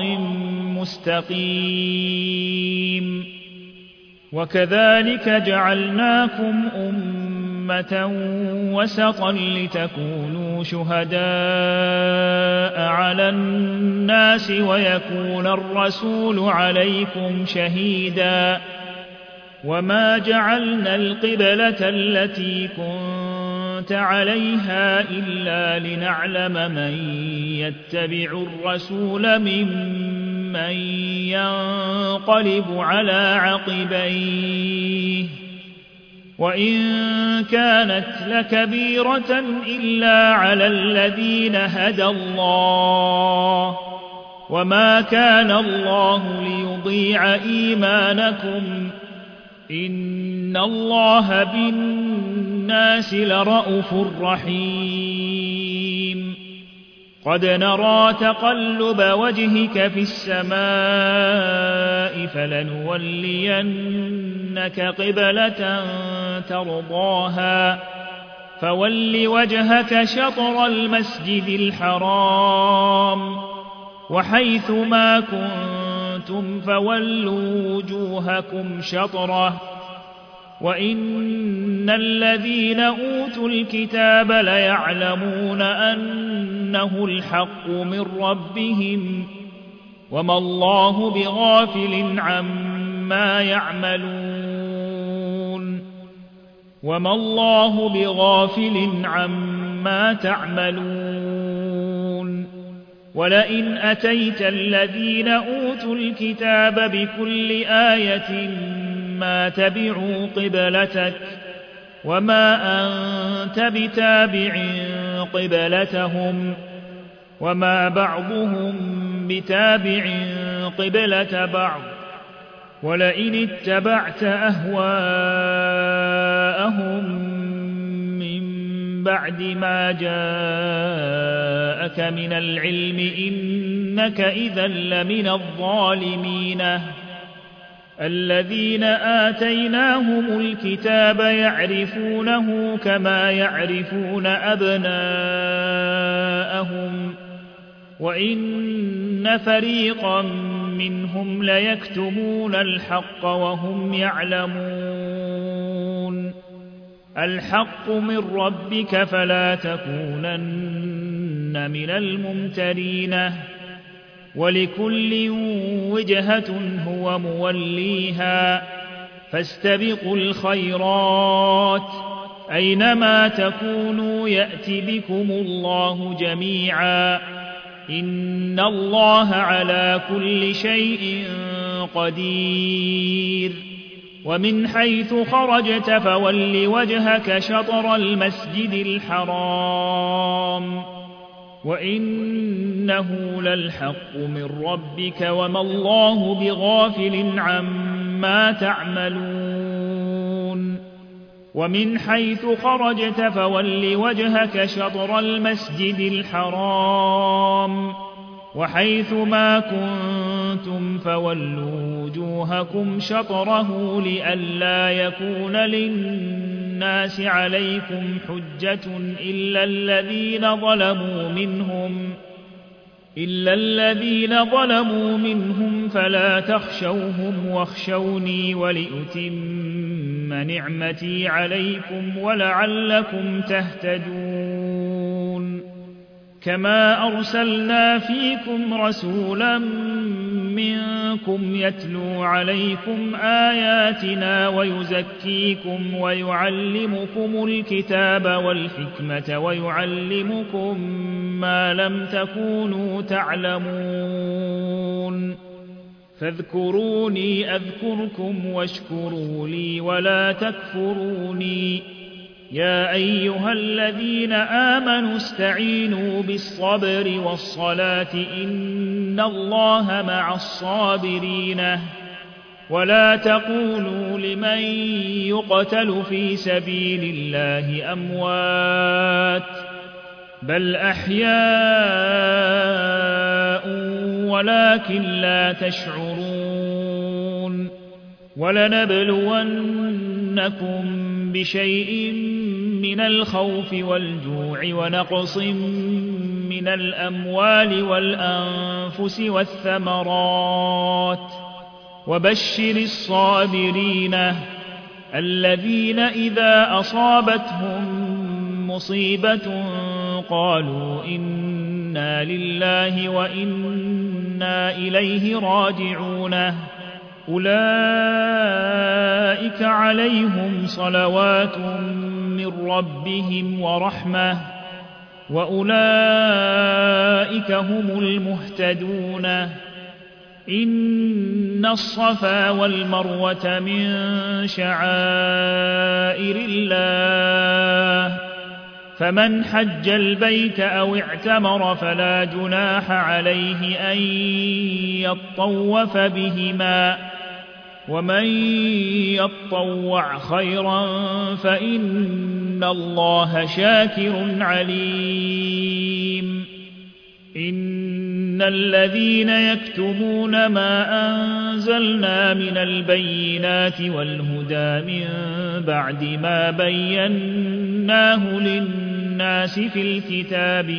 مستقيم وكذلك جعلناكم أمة وسطا لتكونوا شهداء على الناس ويكون الرسول عليكم شهيدا وما جعلنا القبلة التي كنت عليها إلا لنعلم من يتبع الرسول ممن ينقلب على عقبيه وإن كانت لكبيرة إلا على الذين هدى الله وما كان الله ليضيع إيمانكم إن الله بالناس لرءوف رحيم قد نرى تقلب وجهك في السماء فلنولينك قبلة ترضاها فول وجهك شطر المسجد الحرام وحيث ما كنتم فولوا وجوهكم شطره وإن الذين أوتوا الكتاب ليعلمون أنه الحق من ربهم وما الله بغافل عما يعملون ولئن أتيت الذين أوتوا الكتاب بكل آية ما تبعوا قبلتك وما أنت بتابع قبلتهم وما بعضهم بتابع قبلة بعض ولئن اتبعت أهواءهم من بعد ما جاءك من العلم إنك إذا لمن الظالمين الذين آتيناهم الكتاب يعرفونه كما يعرفون أبناءهم وإن فريقا منهم ليكتمون الحق وهم يعلمون الحق من ربك فلا تكونن من الممترين ولكل وجهة هو موليها فاستبقوا الخيرات أينما تكونوا يأت بكم الله جميعا إن الله على كل شيء قدير ومن حيث خرجت فول وجهك شطر المسجد الحرام وإنه للحق من ربك وما الله بغافل عما تعملون ومن حيث خرجت فول وجهك شطر المسجد الحرام وحيث ما كنتم فولوا وجوهكم شطره لئلا يكون للناس عليكم حجة إلا الذين ظلموا منهم فلا تخشوهم واخشوني ولأتم نعمتي عليكم ولعلكم تهتدون كما أرسلنا فيكم رسولا منكم يتلو عليكم آياتنا ويزكيكم ويعلمكم الكتاب والحكمة ويعلمكم ما لم تكونوا تعلمون فاذكروني أذكركم واشكروا لي ولا تكفروني يا أيها الذين آمنوا استعينوا بالصبر والصلاة إن الله مع الصابرين ولا تقولوا لمن يقتل في سبيل الله أموات بل أحياء ولكن لا تشعرون ولنبلونكم بشيء من الخوف والجوع ونقص من الأموال والأنفس والثمرات وبشر الصابرين الذين إذا أصابتهم مصيبة قالوا إنا لله وإنا إليه راجعون أولئك عليهم صلوات من ربهم ورحمة وأولئك هم المهتدون إن الصفا والمروة من شعائر الله فمن حج البيت أو اعتمر فلا جناح عليه أن يطوف بهما ومن يطوع خيرا فإن الله شاكر عليم إن الذين يكتمون ما أنزلنا من البينات والهدى من بعد ما بيناه للناس في الكتاب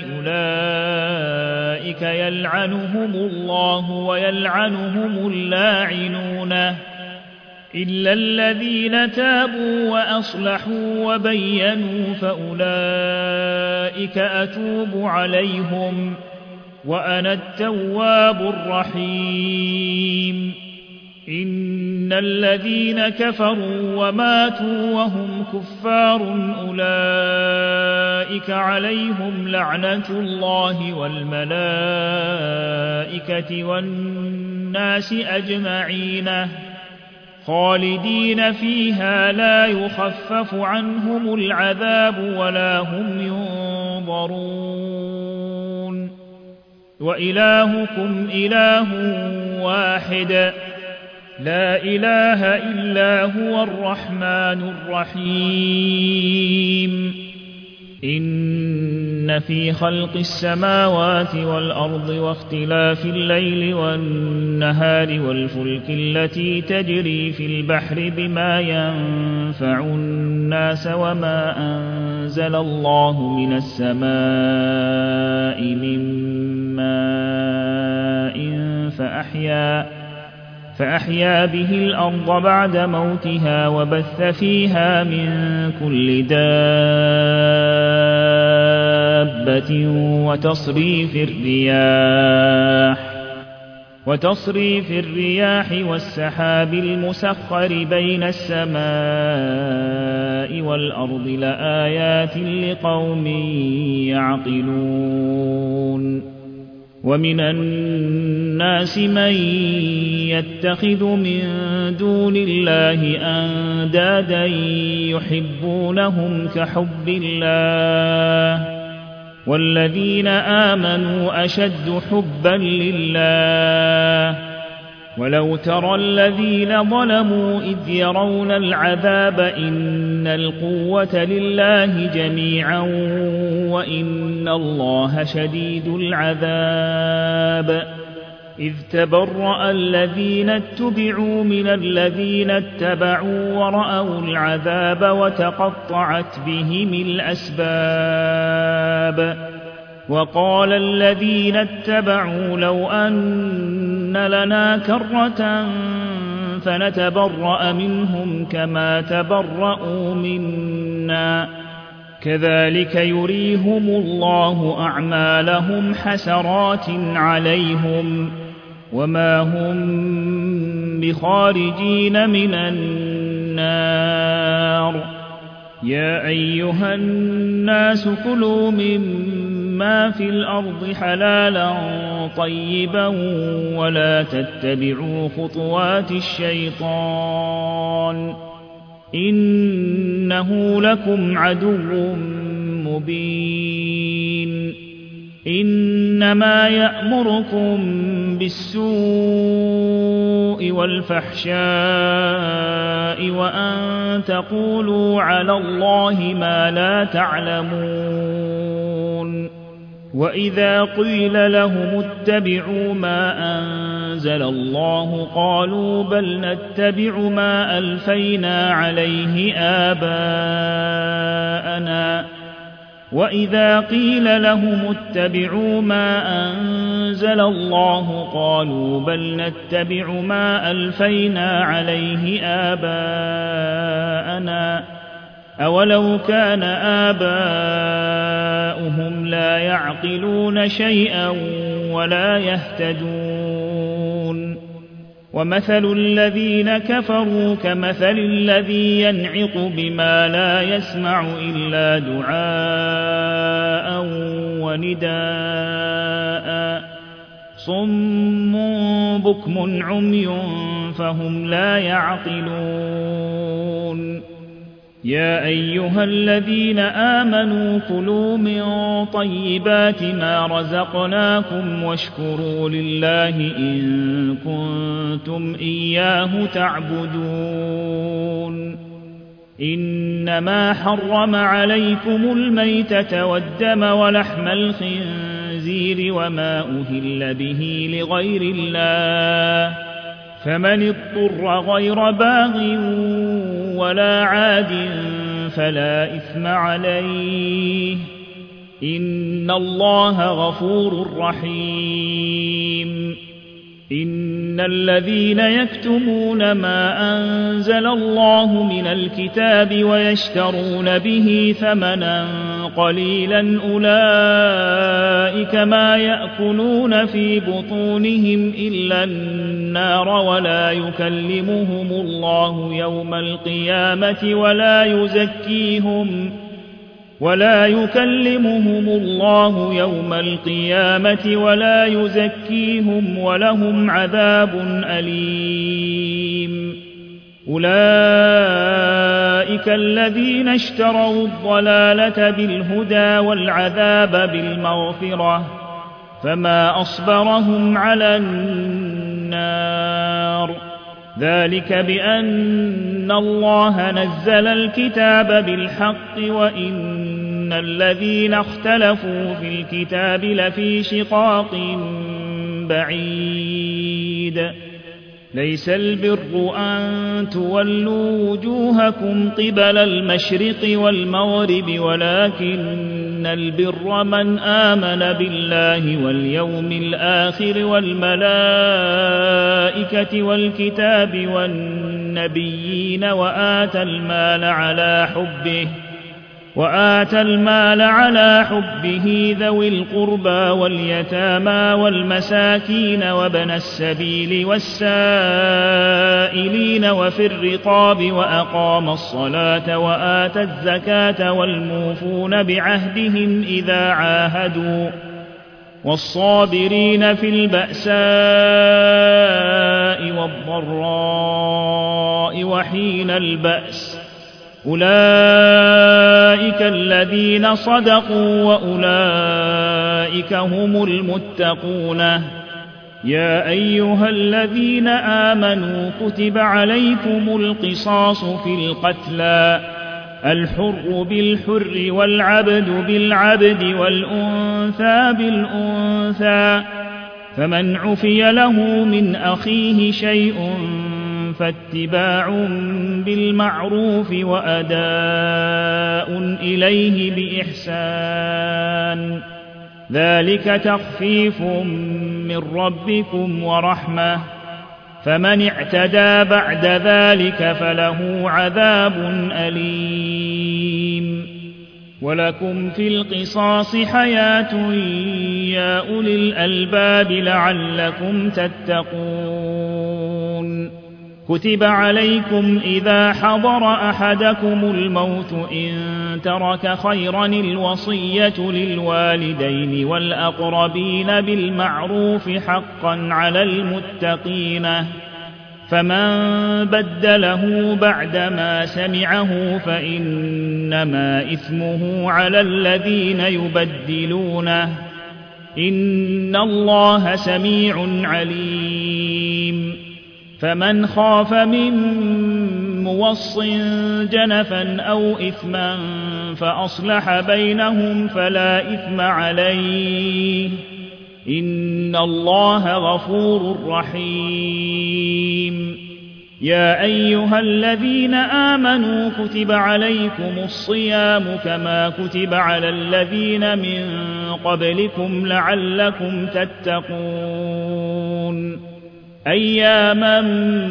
أولئك يلعنهم الله ويلعنهم اللاعنون إلا الذين تابوا وأصلحوا وبينوا فأولئك أتوب عليهم وأنا التواب الرحيم إن الذين كفروا وماتوا وهم كفار أولئك عليهم لعنة الله والملائكة والناس أجمعين خالدين فيها لا يخفف عنهم العذاب ولا هم ينظرون وإلهكم إله واحد لا إله إلا هو الرحمن الرحيم إن في خلق السماوات والأرض واختلاف الليل والنهار والفلك التي تجري في البحر بما ينفع الناس وما أنزل الله من السماء من ماء فأحيا به الأرض بعد موتها وبث فيها من كل دابة وتصريف الرياح والسحاب المسخر بين السماء والأرض لآيات لقوم يعقلون ومن الناس من يتخذ من دون الله أندادا يحبونهم كحب الله والذين آمنوا أشد حبا لله ولو ترى الذين ظلموا إذ يرون العذاب إن القوة لله جميعا وإن الله شديد العذاب إذ تبرأ الذين اتبعوا من الذين اتبعوا ورأوا العذاب وتقطعت بهم الأسباب وقال الذين اتبعوا لو أن لنا كرة فنتبرأ منهم كما تبرأوا منا كذلك يريهم الله أعمالهم حسرات عليهم وما هم بخارجين من النار يا أيها الناس كلوا مما في الأرض حلالا طيبا ولا تتبعوا خطوات الشيطان إنه لكم عدو مبين إنما يأمركم بالسوء والفحشاء وأن تقولوا على الله ما لا تعلمون وإذا قيل لهم اتبعوا ما أنزل الله قالوا بل نتبع ما ألفينا عليه آباءنا آباءنا وإذا قيل لهم اتبعوا ما أنزل الله قالوا بل نتبع ما ألفينا عليه آباءنا أولو كان آباؤهم لا يعقلون شيئا ولا يهتدون ومثل الذين كفروا كمثل الذي ينعق بما لا يسمع إلا دعاء ونداء صم بكم عمي فهم لا يعقلون يا أيها الذين آمنوا كلوا من طيبات ما رزقناكم واشكروا لله إن كنتم إياه تعبدون إنما حرم عليكم الميتة والدم ولحم الخنزير وما أهل به لغير الله فمن اضطر غير باغ ولا عاد فلا إثم عليه إن الله غفور رحيم إن الذين يكتمون ما أنزل الله من الكتاب ويشترون به ثمنا قليلا أولئك ما يأكلون في بطونهم إلا النار ولا يكلمهم الله يوم القيامة ولا يزكيهم ولهم عذاب أليم أولئك الذين اشتروا الضلالة بالهدى والعذاب بالمغفرة فما أصبرهم على النار ذلك بأن الله نزل الكتاب بالحق وإن الذين اختلفوا في الكتاب لفي شقاق بعيد ليس البر أن تولوا وجوهكم قبل المشرق والمغرب ولكن البر من آمن بالله واليوم الآخر والملائكة والكتاب والنبيين وآتى المال على حبه ذوي القربى واليتامى والمساكين وابن السبيل والسائلين وفي الرقاب وأقام الصلاة وآتى الزكاة والموفون بعهدهم إذا عاهدوا والصابرين في البأساء والضراء وحين البأس أولئك الذين صدقوا وأولئك هم المتقون يا أيها الذين آمنوا كتب عليكم القصاص في القتلى الحر بالحر والعبد بالعبد والأنثى بالأنثى فمن عفي له من أخيه شيء فاتباع بالمعروف وأداء إليه بإحسان ذلك تخفيف من ربكم ورحمة فمن اعتدى بعد ذلك فله عذاب أليم ولكم في القصاص حياة يا أولي الألباب لعلكم تتقون كتب عليكم إذا حضر أحدكم الموت إن ترك خيرا الوصية للوالدين والأقربين بالمعروف حقا على المتقين فمن بدله بعدما سمعه فإنما إثمه على الذين يبدلونه إن الله سميع عليم فمن خاف من موص جنفا أو إثما فأصلح بينهم فلا إثم عليه إن الله غفور رحيم يا أيها الذين آمنوا كتب عليكم الصيام كما كتب على الذين من قبلكم لعلكم تتقون أياما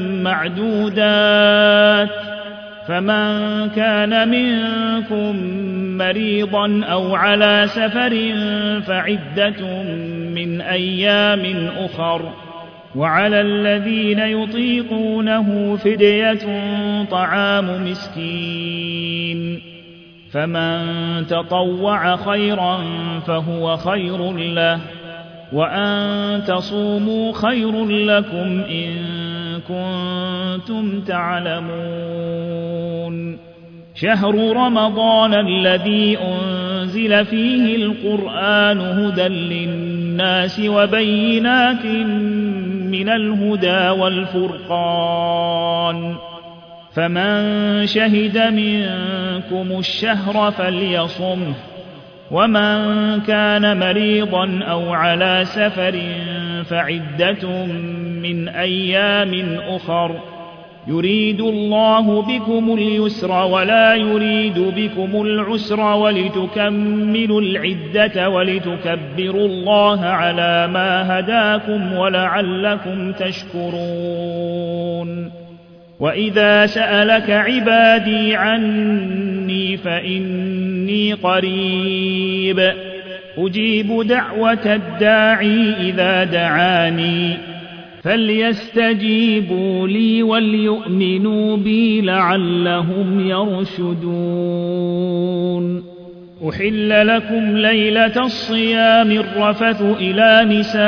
معدودات فمن كان منكم مريضا أو على سفر فعدة من أيام أخر وعلى الذين يطيقونه فدية طعام مسكين فمن تطوع خيرا فهو خير له وأن تصوموا خير لكم إن كنتم تعلمون شهر رمضان الذي أنزل فيه القرآن هدى للناس وبينات من الهدى والفرقان فمن شهد منكم الشهر فليصمه ومن كان مريضا أو على سفر فعدة من أيام أخر يريد الله بكم اليسر ولا يريد بكم العسر ولتكملوا العدة ولتكبروا الله على ما هداكم ولعلكم تشكرون وإذا سألك عبادي عني فإني قريب أجيب دعوة الداعي إذا دعاني فليستجيبوا لي وليؤمنوا بي لعلهم يرشدون أحل لكم ليلة الصيام الرفث إلى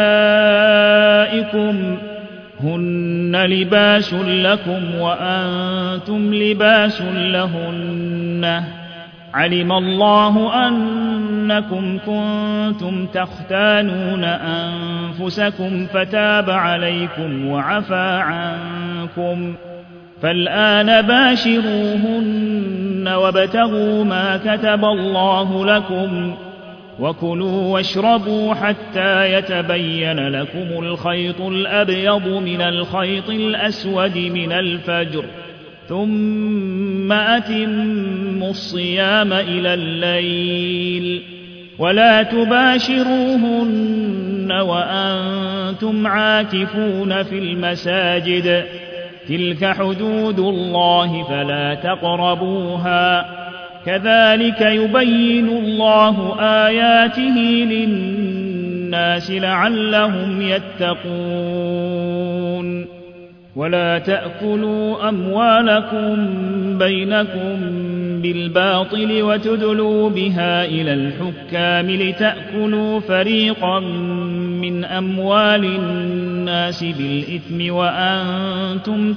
نسائكم هن لباس لكم وأنتم لباس لهن علم الله أنكم كنتم تختانون أنفسكم فتاب عليكم وعفى عنكم فالآن باشروهن وابتغوا ما كتب الله لكم وكلوا واشربوا حتى يتبين لكم الخيط الأبيض من الخيط الأسود من الفجر ثم أتموا الصيام إلى الليل ولا تباشروهن وأنتم عاكفون في المساجد تلك حدود الله فلا تقربوها كذلك يبين الله آياته للناس لعلهم يتقون ولا تأكلوا أموالكم بينكم بالباطل وتدلوا بها إلى الحكام لتأكلوا فريقا من أموال الناس بالإثم وأنتم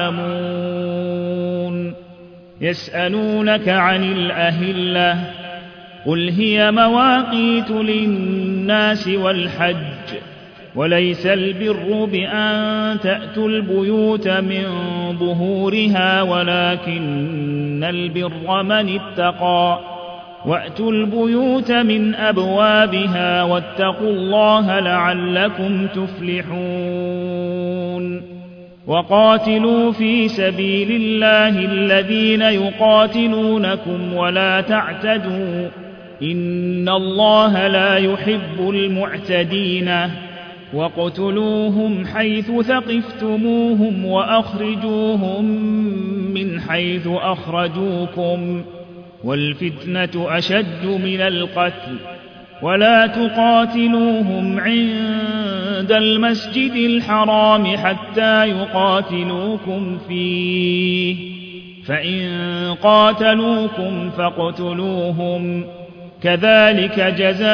تعلمون يسألونك عن الأهلة قل هي مواقيت للناس والحج وليس البر بأن تأتوا البيوت من ظهورها ولكن البر من اتقى وأتوا البيوت من أبوابها واتقوا الله لعلكم تفلحون وقاتلوا في سبيل الله الذين يقاتلونكم ولا تعتدوا إن الله لا يحب المعتدين واقتلوهم حيث ثقفتموهم وأخرجوهم من حيث أخرجوكم والفتنة أشد من القتل ولا تقاتلوهم عند المسجد الحرام حتى يقاتلوكم فيه فإن قاتلوكم فاقتلوهم كذلك جزاء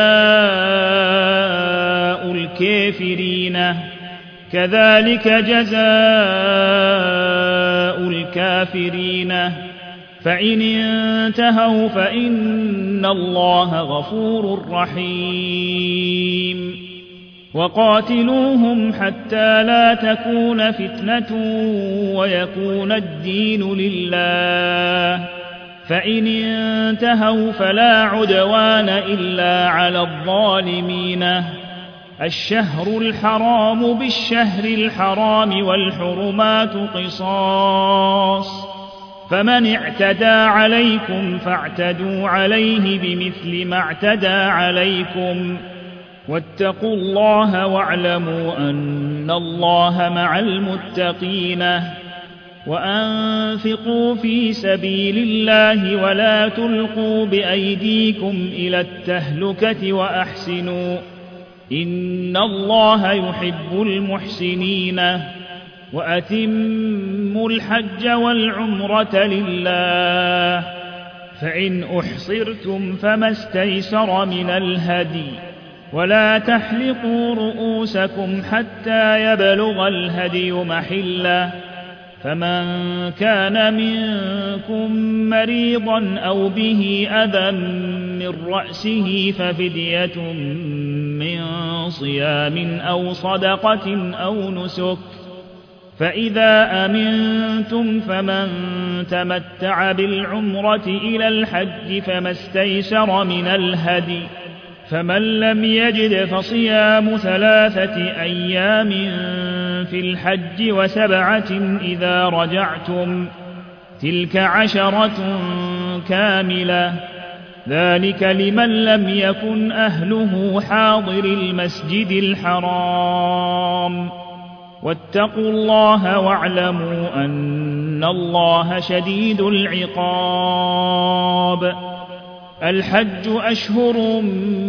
الكافرين فإن انتهوا فإن الله غفور رحيم وقاتلوهم حتى لا تكون فتنة ويكون الدين لله فإن انتهوا فلا عدوان إلا على الظالمين الشهر الحرام بالشهر الحرام والحرمات قصاص فمن اعتدى عليكم فاعتدوا عليه بمثل ما اعتدى عليكم واتقوا الله واعلموا أن الله مع المتقين وأنفقوا في سبيل الله ولا تلقوا بأيديكم إلى التهلكة وأحسنوا إن الله يحب المحسنين وأتموا الحج والعمرة لله فإن أحصرتم فما استيسر من الهدي ولا تحلقوا رؤوسكم حتى يبلغ الهدي محله فمن كان منكم مريضا أو به أذى من رأسه ففدية من صيام أو صدقة أو نسك فإذا أمنتم فمن تمتع بالعمرة إلى الحج فما استيسر من الهدي فمن لم يجد فصيام 3 أيام في الحج و7 إذا رجعتم تلك 10 كاملة ذلك لمن لم يكن أهله حاضر المسجد الحرام واتقوا الله واعلموا أن الله شديد العقاب الحج أشهر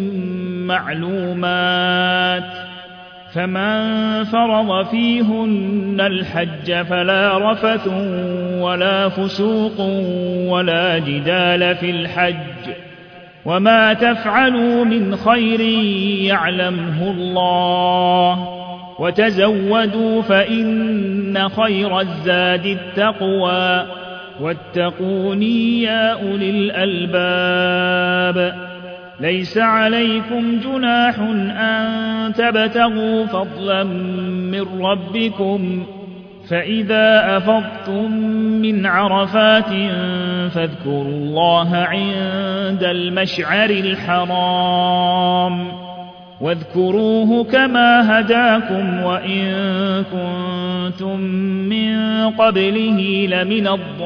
معلومات فمن فرض فيهن الحج فلا رفث ولا فسوق ولا جدال في الحج وما تفعلوا من خير يعلمه الله وتزودوا فإن خير الزاد التقوى واتقوني يا أولي الألباب ليس عليكم جناح أن تبتغوا فضلا من ربكم فإذا أفضتم من عرفات فاذكروا الله عند المشعر الحرام واذكروه كما هداكم وإن كنتم من قبله لمن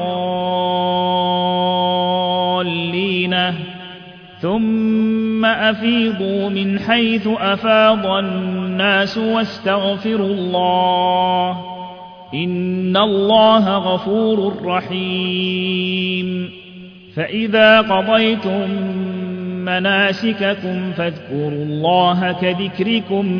الضالين ثم أفيضوا من حيث أفاض الناس واستغفروا الله إن الله غفور رحيم فإذا قضيتم مناسككم فاذكروا الله كذكركم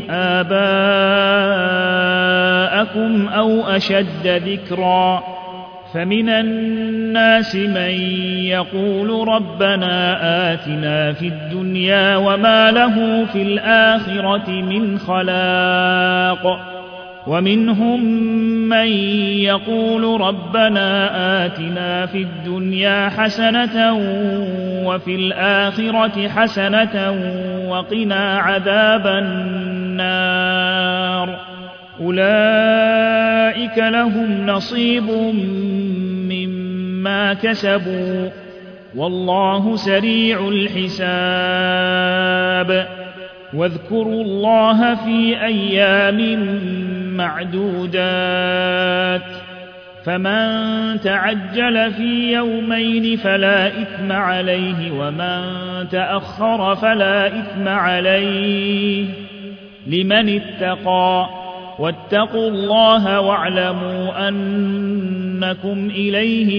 آباءكم أو أشد ذكرا فمن الناس من يقول ربنا آتنا في الدنيا وما له في الآخرة من خلاق ومنهم من يقول ربنا آتنا في الدنيا حسنة وفي الآخرة حسنة وقنا عذاب النار أولئك لهم نصيب مما كسبوا والله سريع الحساب واذكروا الله في أيام معدودات فمن تعجل في يومين فلا إثم عليه ومن تأخر فلا إثم عليه لمن اتقى واتقوا الله واعلموا أنكم إليه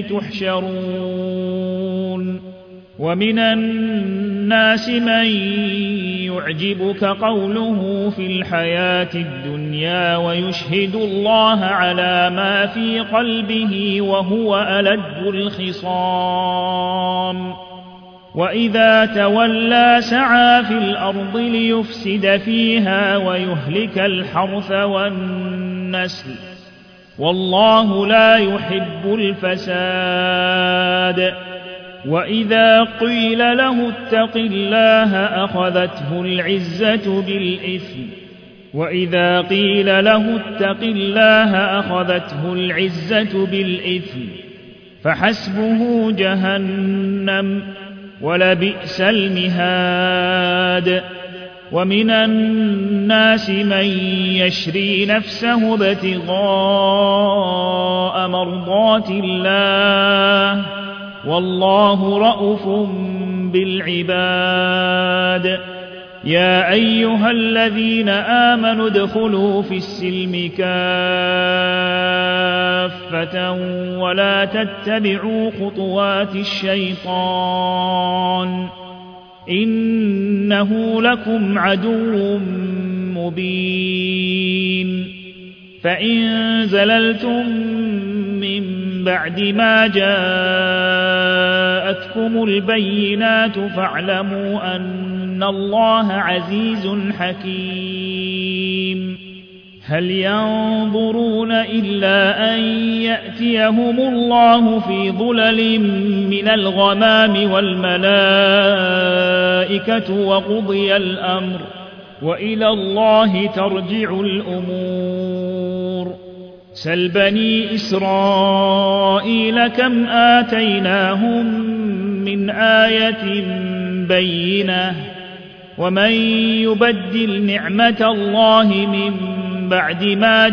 تحشرون ومن الناس من يعجبك قوله في الحياة الدنيا ويشهد الله على ما في قلبه وهو ألد الخصام وإذا تولى سعى في الأرض ليفسد فيها ويهلك الحرث والنسل والله لا يحب الفساد وإذا قيل له اتق الله أخذته العزة بالإثم وإذا قيل له اتق الله أخذته العزة بالإثم فحسبه جهنم ولبئس المهاد ومن الناس من يشري نفسه ابتغاء مرضات الله والله رءوف بالعباد يا أيها الذين آمنوا ادخلوا في السلم كافة ولا تتبعوا خطوات الشيطان إنه لكم عدو مبين فإن زللتم من بعد ما جاءتكم البينات فاعلموا أن الله عزيز حكيم هل ينظرون إلا أن يأتيهم الله في ظلل من الغمام والملائكة وقضي الأمر وإلى الله ترجع الأمور سل بني إسرائيل كم آتيناهم من آية بينة ومن يبدل نعمة الله من بعد ما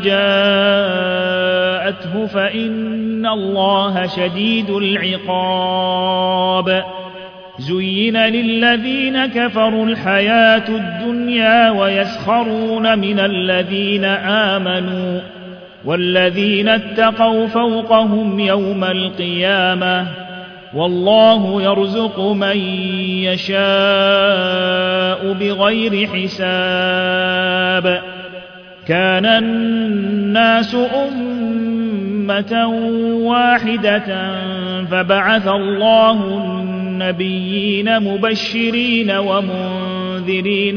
جاءته فإن الله شديد العقاب زين للذين كفروا الحياة الدنيا ويسخرون من الذين آمنوا والذين اتقوا فوقهم يوم القيامة والله يرزق من يشاء بغير حساب كان الناس أمة واحدة فبعث الله النبيين مبشرين ومنذرين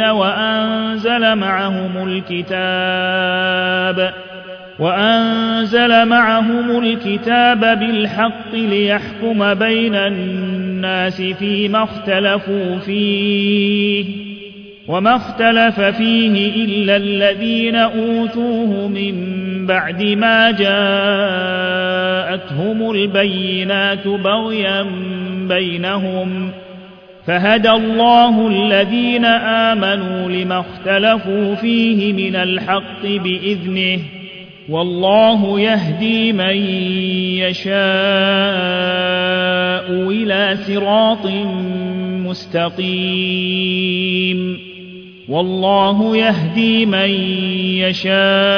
وأنزل معهم الكتاب بالحق ليحكم بين الناس فيما اختلفوا فيه وما اختلف فيه إلا الذين أوتوه من بعد ما جاءتهم البينات بغيا بينهم فهدى الله الذين آمنوا لما اختلفوا فيه من الحق بإذنه والله يهدي من يشاء إلى صراط مستقيم والله يهدي من يشاء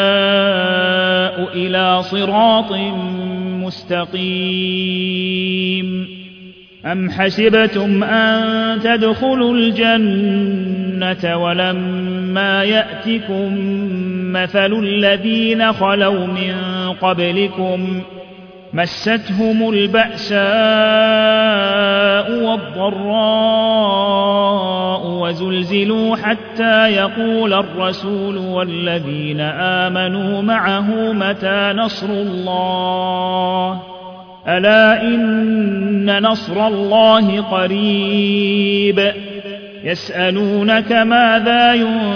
إلى صراط مستقيم أم حسبتم أن تدخلوا الجنة ولما يأتكم مثل الذين خلوا من قبلكم مستهم البأساء والضراء وزلزلوا حتى يقول الرسول والذين آمنوا معه متى نصر الله ألا إن نصر الله قريب يسألونك ماذا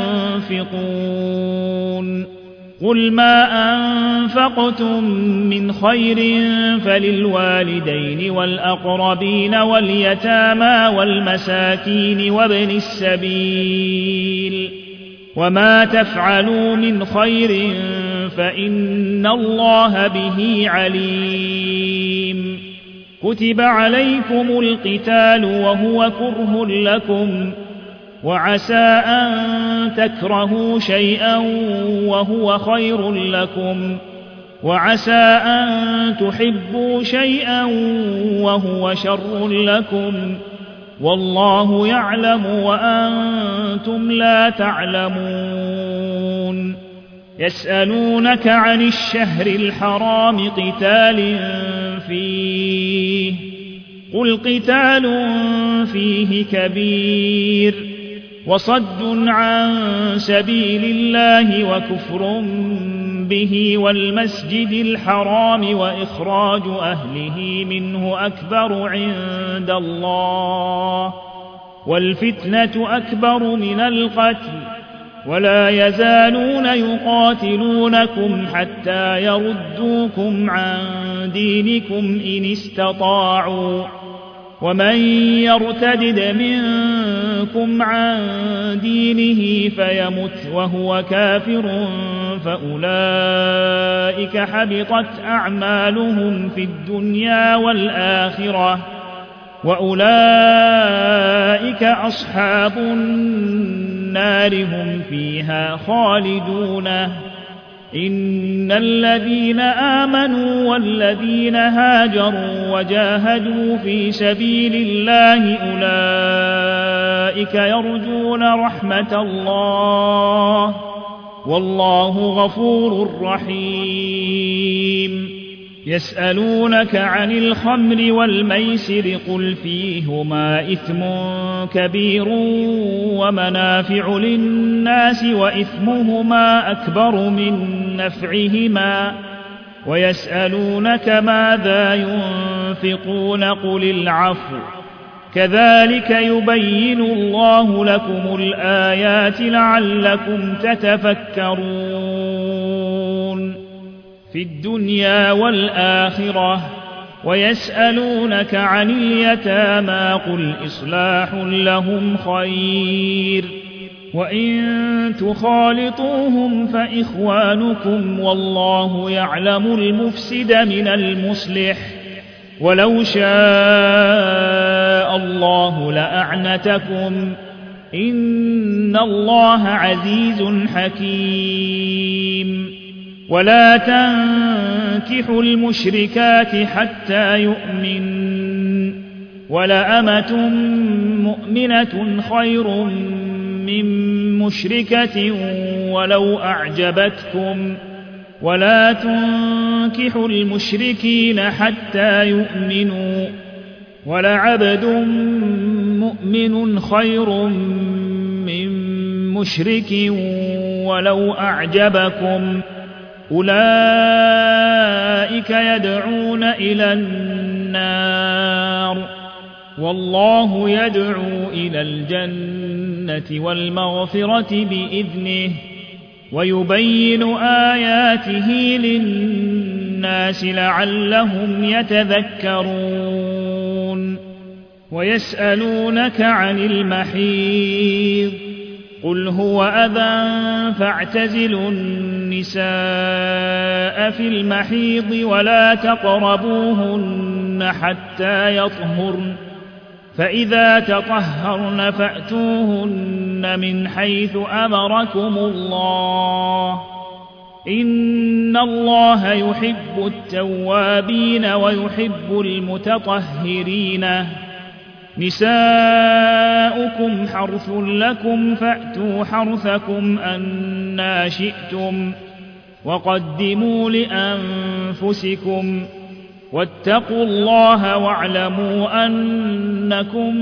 ينفقون قل ما أنفقتم من خير فللوالدين والأقربين واليتامى والمساكين وابن السبيل وما تفعلوا من خير فإن الله به عليم كتب عليكم القتال وهو كره لكم وعسى أن تكرهوا شيئا وهو خير لكم وعسى أن تحبوا شيئا وهو شر لكم والله يعلم وأنتم لا تعلمون يسألونك عن الشهر الحرام قتال فيه قل قتال فيه كبير وصد عن سبيل الله وكفر به والمسجد الحرام وإخراج أهله منه أكبر عند الله والفتنة أكبر من القتل ولا يزالون يقاتلونكم حتى يردوكم عن دينكم إن استطاعوا ومن يرتدد منكم عن دينه فيمت وهو كافر فأولئك حبطت أعمالهم في الدنيا والآخرة وأولئك أصحاب النار هم فيها خالدون. إن الذين آمنوا والذين هاجروا وجاهدوا في سبيل الله أولئك يرجون رحمة الله والله غفور رحيم. يسألونك عن الخمر والميسر قل فيهما إثم كبير ومنافع للناس وإثمهما أكبر من نفعهما ويسألونك ماذا ينفقون قل العفو كذلك يبين الله لكم الآيات لعلكم تتفكرون في الدنيا والآخرة. ويسألونك عن اليتامى قل إصلاح لهم خير وإن تخالطوهم فإخوانكم والله يعلم المفسد من المصلح ولو شاء الله لأعنتكم إن الله عزيز حكيم. ولا تنكحوا المشركات حتى يؤمن ولأمة مؤمنة خير من مشركة ولو أعجبتكم ولا تنكحوا المشركين حتى يؤمنوا ولعبد مؤمن خير من مشرك ولو أعجبكم أولئك يدعون إلى النار والله يدعو إلى الجنة والمغفرة بإذنه ويبين آياته للناس لعلهم يتذكرون. ويسألونك عن المحيض قل هو أذى فاعتزلوا النساء في المحيض ولا تقربوهن حتى يطهرن فإذا تطهرن فأتوهن من حيث أمركم الله إن الله يحب التوابين ويحب المتطهرين. نساؤكم حرث لكم فأتوا حرثكم أنا شئتم وقدموا لأنفسكم واتقوا الله واعلموا أنكم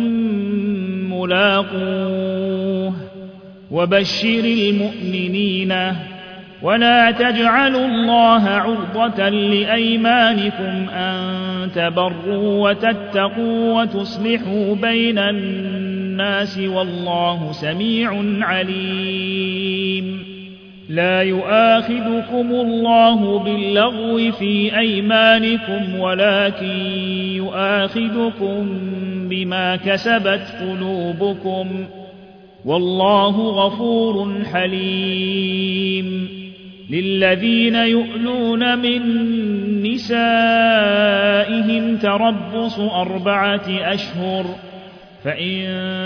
ملاقوه. وبشر المؤمنين ولا تجعلوا الله عرضة لأيمانكم أن تبروا وتتقوا وتصلحوا بين الناس والله سميع عليم. لا يؤاخذكم الله باللغو في أيمانكم ولكن يؤاخذكم بما كسبت قلوبكم والله غفور حليم. للذين يؤلون من نسائهم تربص 4 أشهر فإن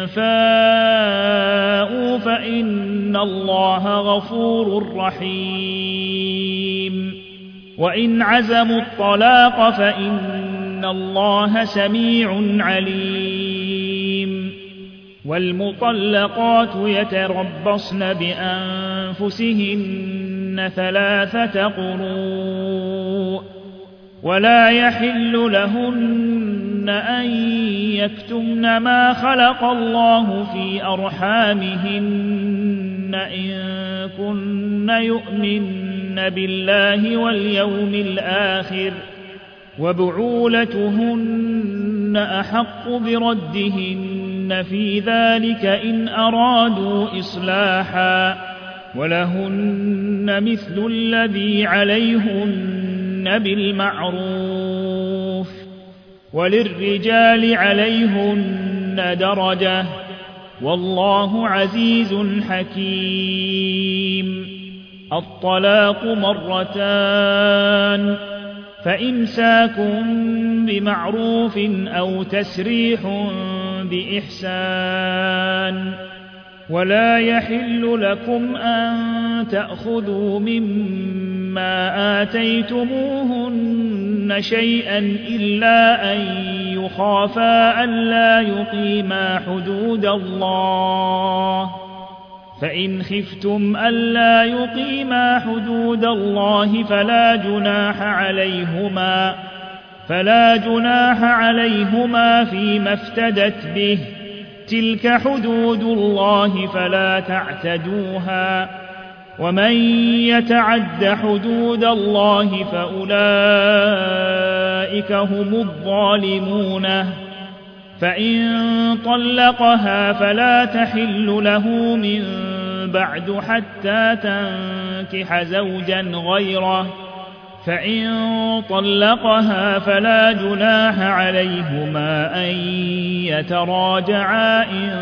فاءوا فإن الله غفور رحيم. وإن عزموا الطلاق فإن الله سميع عليم. والمطلقات يتربصن بأنفسهن 3 قروء ولا يحل لهن أن يكتمن ما خلق الله في أرحامهن إن كن يؤمن بالله واليوم الآخر وبعولتهن أحق بردهن في ذلك إن أرادوا إصلاحا ولهن مثل الذي عليهن بالمعروف. وللرجال عليهن درجة والله عزيز حكيم. الطلاق مرتان فإمساك بمعروف أو تسريح بإحسان ولا يحل لكم أن تأخذوا مما آتيتموهن شيئا إلا أن يخافا ألا يقيما حدود الله فإن خفتم ألا يقيما حدود الله فلا جناح عليهما فيما افتدت به تلك حدود الله فلا تعتدوها ومن يتعد حدود الله فأولئك هم الظالمون. فإن طلقها فلا تحل له من بعد حتى تنكح زوجا غيره فإن طلقها فلا جناح عليهما أن يتراجعا إن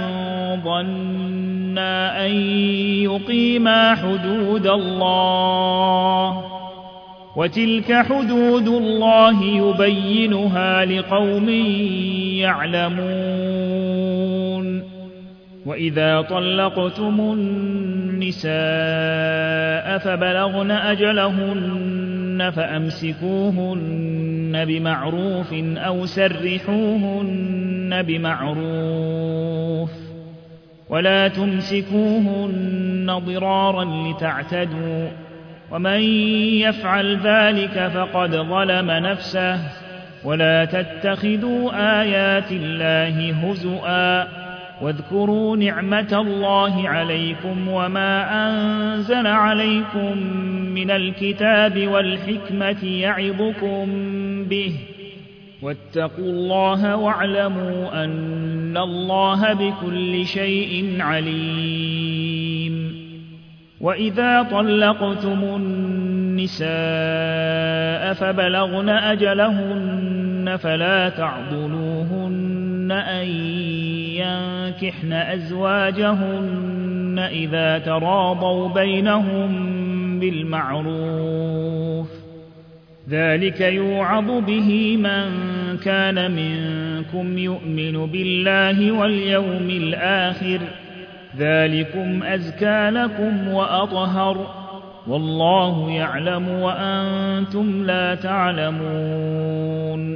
ظنا أن يقيما حدود الله وتلك حدود الله يبينها لقوم يعلمون. وإذا طلقتم النساء فبلغن أجلهن فأمسكوهن بمعروف أو سرحوهن بمعروف ولا تمسكوهن ضرارا لتعتدوا ومن يفعل ذلك فقد ظلم نفسه ولا تتخذوا آيات الله هزؤا واذكروا نعمة الله عليكم وما أنزل عليكم من الكتاب والحكمة يعظكم به واتقوا الله واعلموا أن الله بكل شيء عليم. وإذا طلقتم النساء فبلغن أجلهن فلا تعضلوهن أن ينكحن أزواجهن إذا تراضوا بينهم بالمعروف ذلك يوعظ به من كان منكم يؤمن بالله واليوم الآخر ذلكم أزكى لكم وأطهر والله يعلم وأنتم لا تعلمون.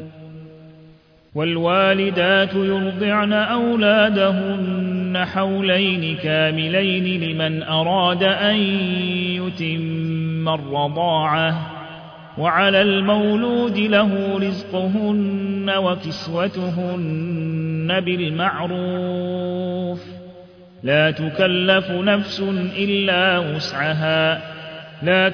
والوالدات يرضعن أولادهن حولين كاملين لمن أراد أن يتم الرضاعة وعلى المولود له رزقهن وكسوتهن بالمعروف لا تكلف نفس إلا وسعها لا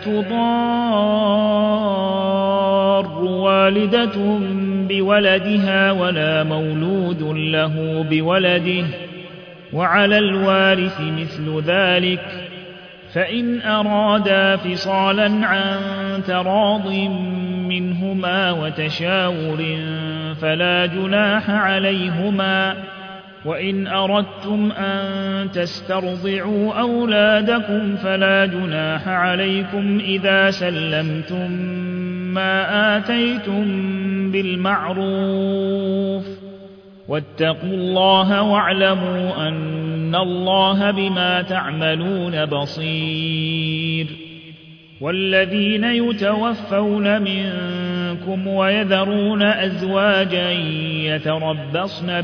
تضار والدة بولدها ولا مولود له بولده وعلى الوارث مثل ذلك فإن أرادا فصالا عن تراض منهما وتشاور فلا جناح عليهما وإن أردتم أن تسترضعوا أولادكم فلا جناح عليكم إذا سلمتم ما آتيتم بالمعروف واتقوا الله واعلموا أن الله بما تعملون بصير. والذين يتوفون منكم ويذرون أزواجا يتربصن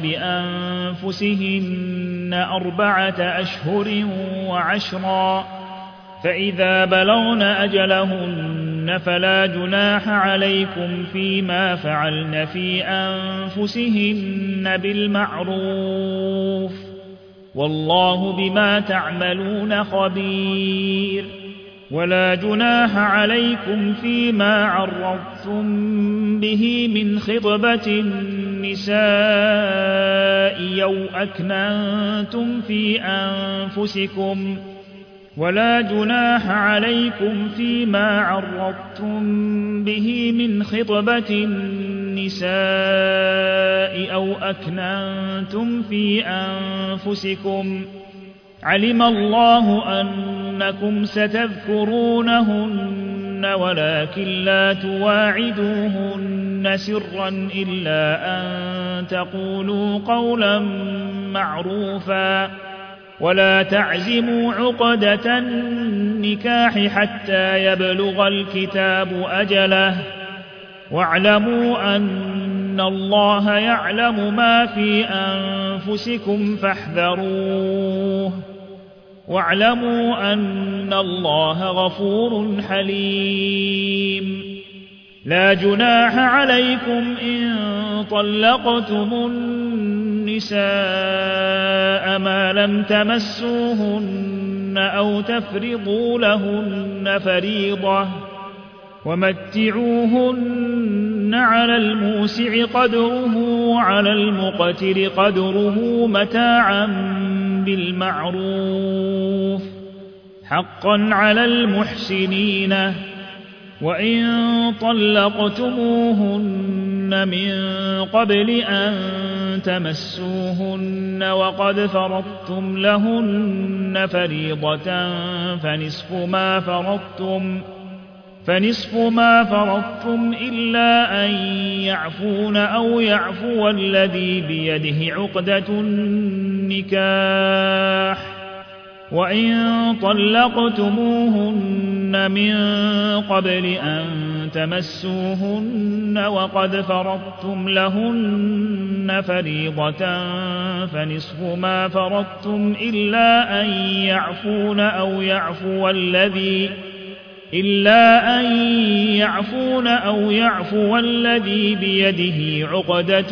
بأنفسهن 4 أشهر وعشرا فإذا بلغن أجلهن فلا جناح عليكم فيما فعلن في أنفسهن بالمعروف والله بما تعملون خبير. ولا جناح عليكم فيما عرضتم به من خطبة النساء أو أكننتم في أنفسكم ولا جناح عليكم فيما عرضتم به من خطبة النساء أو أكننتم في أنفسكم علم الله أنكم ستذكرونهن ولكن لا تواعدوهن سرا إلا أن تقولوا قولا معروفا ولا تعزموا عقدة النكاح حتى يبلغ الكتاب أجله واعلموا أن الله يعلم ما في أنفسكم فاحذروه واعلموا أن الله غفور حليم لا جناح عليكم إن طلقتم النساء ما لم تمسوهن أو تفرضوا لهن فريضة ومتعوهن على الموسع قدره وعلى المقتر قدره متاعا بالمعروف حقا على المحسنين وإن طلقتموهن من قبل أن تمسوهن وقد فرضتم لهن فريضة فنصف ما فرضتم إلا أن يعفون أو يعفو الذي بيده عقدة النكاح وإن طلقتموهن من قبل أن تمسوهن وقد فرضتم لهن فريضة فنصف ما فرضتم إلا أن يعفون أو يعفو الذي بيده عقدة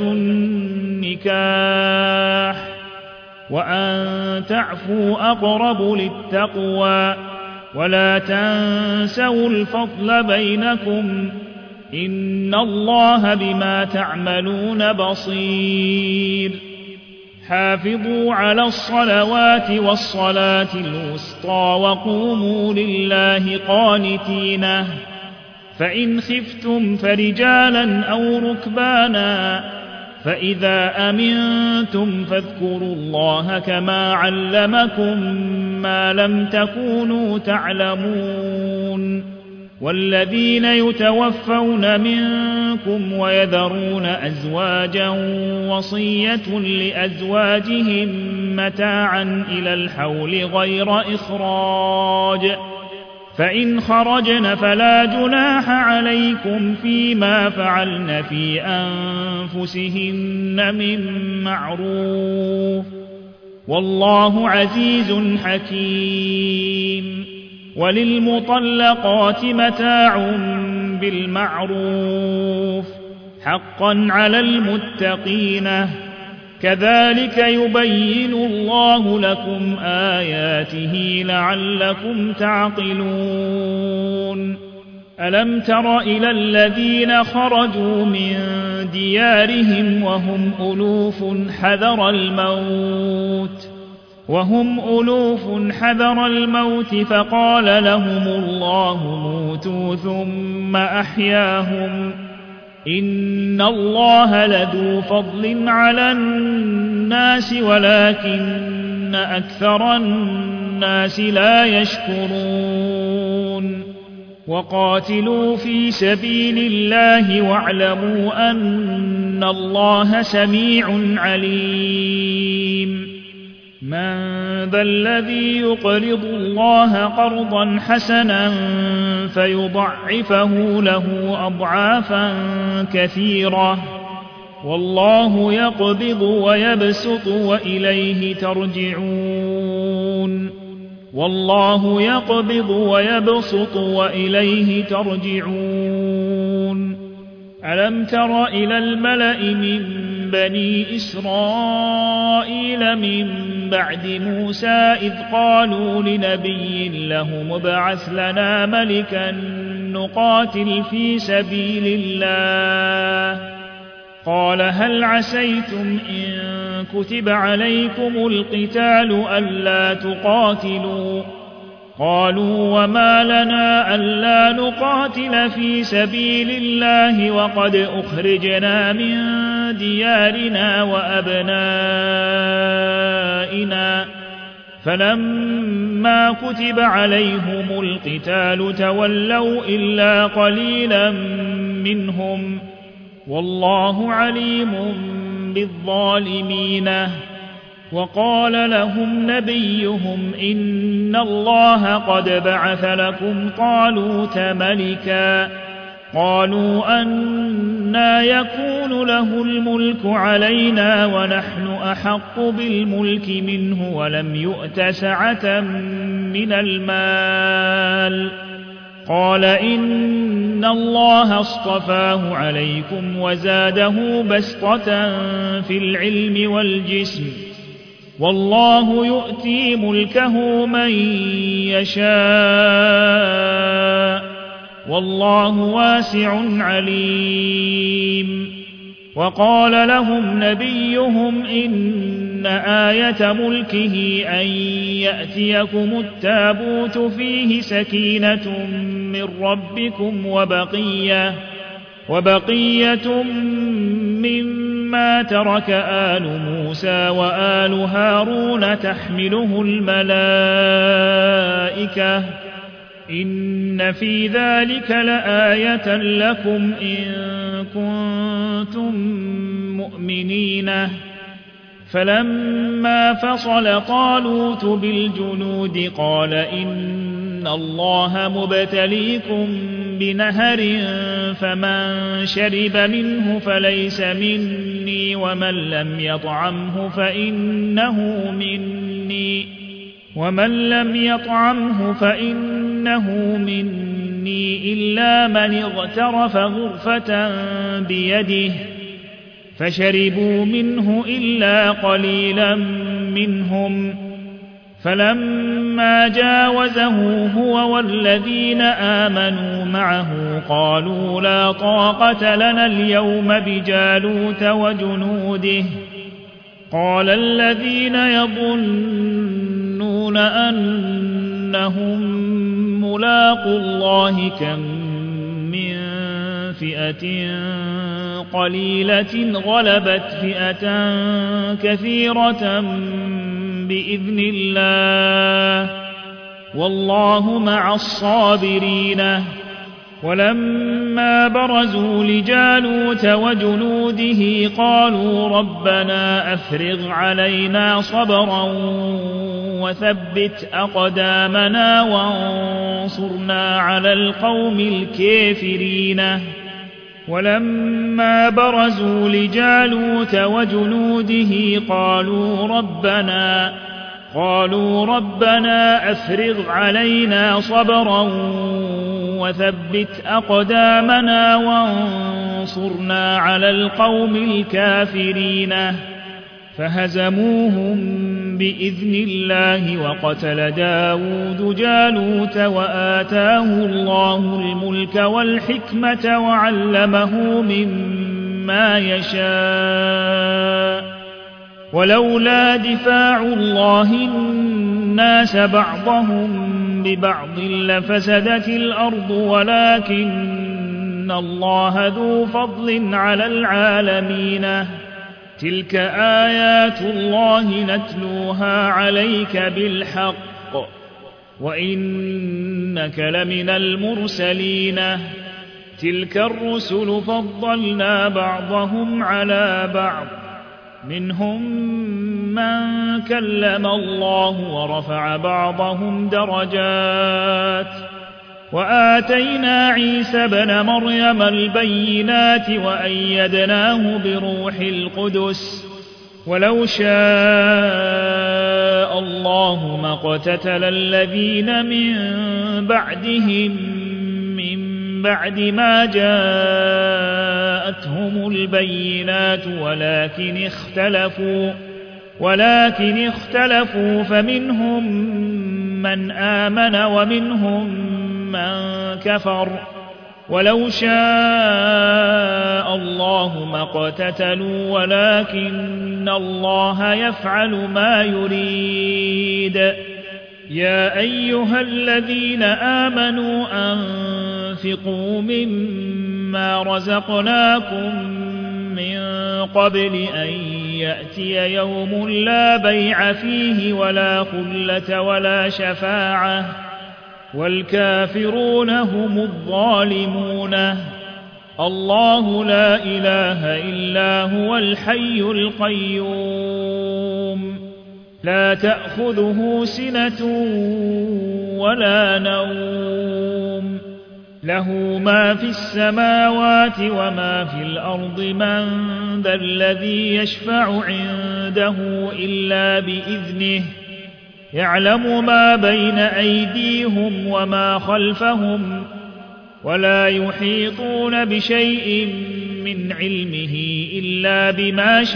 النكاح وأن تعفوا أقرب للتقوى ولا تنسوا الفضل بينكم إن الله بما تعملون بصير حافظوا على الصلوات والصلاة الوسطى وقوموا لله قانتين فإن خفتم فرجالا أو ركبانا فإذا أمنتم فاذكروا الله كما علمكم ما لم تكونوا تعلمون والذين يتوفون منكم ويذرون أزواجا وصية لأزواجهم متاعا إلى الحول غير إخراج فإن خرجن فلا جناح عليكم فيما فعلن في أنفسهن من معروف والله عزيز حكيم وللمطلقات متاع بالمعروف حقا على المتقين كذلك يبين الله لكم آياته لعلكم تعقلون ألم تر إلى الذين خرجوا من ديارهم وهم ألوف حذر الموت فقال لهم الله موتوا ثم أحياهم إن الله لذو فضل على الناس ولكن أكثر الناس لا يشكرون وقاتلوا في سبيل الله واعلموا أن الله سميع عليم من ذا الذي يقرض الله قرضا حسنا فيضعفه له أضعافا كثيرة والله يقبض ويبسط وإليه ترجعون ألم تر إلى الملأ من بني إسرائيل من بعد موسى إذ قالوا لنبي لهم ابعث لنا ملكا نقاتل في سبيل الله قال هل عسيتم إن كتب عليكم القتال ألا تقاتلوا قالوا وما لنا ألا نقاتل في سبيل الله وقد أخرجنا من ديارنا وأبنائنا فلما كتب عليهم القتال تولوا إلا قليلا منهم والله عليم بالظالمين. وقال لهم نبيهم إن الله قد بعث لكم طالوت ملكا قالوا أنى يكون له الملك علينا ونحن أحق بالملك منه ولم يؤت سعة من المال قال إن الله اصطفاه عليكم وزاده بسطة في العلم والجسم والله يؤتي ملكه من يشاء والله واسع عليم. وقال لهم نبيهم إن آية ملكه أن يأتيكم التابوت فيه سكينة من ربكم وبقية مما ترك آل موسى وآل هارون تحمله الملائكة إن في ذلك لآية لكم إن كنتم مؤمنين. فلما فصل طالوت بالجنود قال إن الله مبتليكم بنهر فمن شرب منه فليس مني ومن لم يطعمه فإنه مني إلا من اغترف غرفة بيده فشربوا منه إلا قليلا منهم. فلما جاوزه هو والذين آمنوا معه قالوا لا طاقة لنا اليوم بجالوت وجنوده. قال الذين يظنون أنهم ملاقو الله كم من فئة قليلة غلبت فئة كثيرة بإذن الله والله مع الصابرين. ولما برزوا لجالوت وجنوده قالوا ربنا أفرغ علينا صبرا وثبت أقدامنا وانصرنا على القوم الكافرين. ولما برزوا لجالوت وجنوده قالوا ربنا أفرغ علينا صبرا وثبت أقدامنا وانصرنا على القوم الكافرين. فهزموهم بإذن الله وقتل داود جالوت وآتاه الله الملك والحكمة وعلمه مما يشاء. ولولا دفاع الله الناس بعضهم ببعض لفسدت الأرض ولكن الله ذو فضل على العالمين. تلك آيات الله نتلوها عليك بالحق وإنك لمن المرسلين. تلك الرسل فضلنا بعضهم على بعض منهم من كلم الله ورفع بعضهم درجات وآتينا عيسى ابن مريم البينات وأيدناه بروح القدس. ولو شاء الله ما اقتتل الذين من بعدهم من بعد ما جاءتهم البينات ولكن اختلفوا فمنهم من آمن ومنهم من كفر. ولو شاء الله ما اقتتلوا ولكن الله يفعل ما يريد. يا أيها الذين آمنوا أنفقوا مما رزقناكم من قبل أن يأتي يوم لا بيع فيه ولا خلة ولا شفاعة والكافرون هم الظالمون. الله لا إله إلا هو الحي القيوم لا تأخذه سنة ولا نوم له ما في السماوات وما في الأرض من ذا الذي يشفع عنده إلا بإذنه يعلم ما بين أيديهم وما خلفهم ولا يحيطون بشيء من علمه إلا بما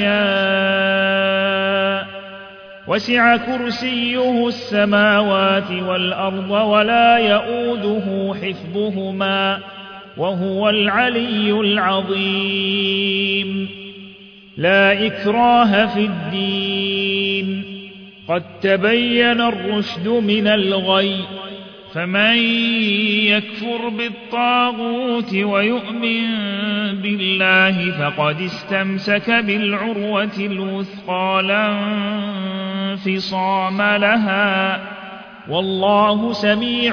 شاء وسع كرسيه السماوات والأرض ولا يؤوده حفظهما وهو العلي العظيم. لا إكراه في الدين قد تبين الرشد من الغي فمن يكفر بالطاغوت ويؤمن بالله فقد استمسك بالعروة الوثقى لا انفصام لها والله سميع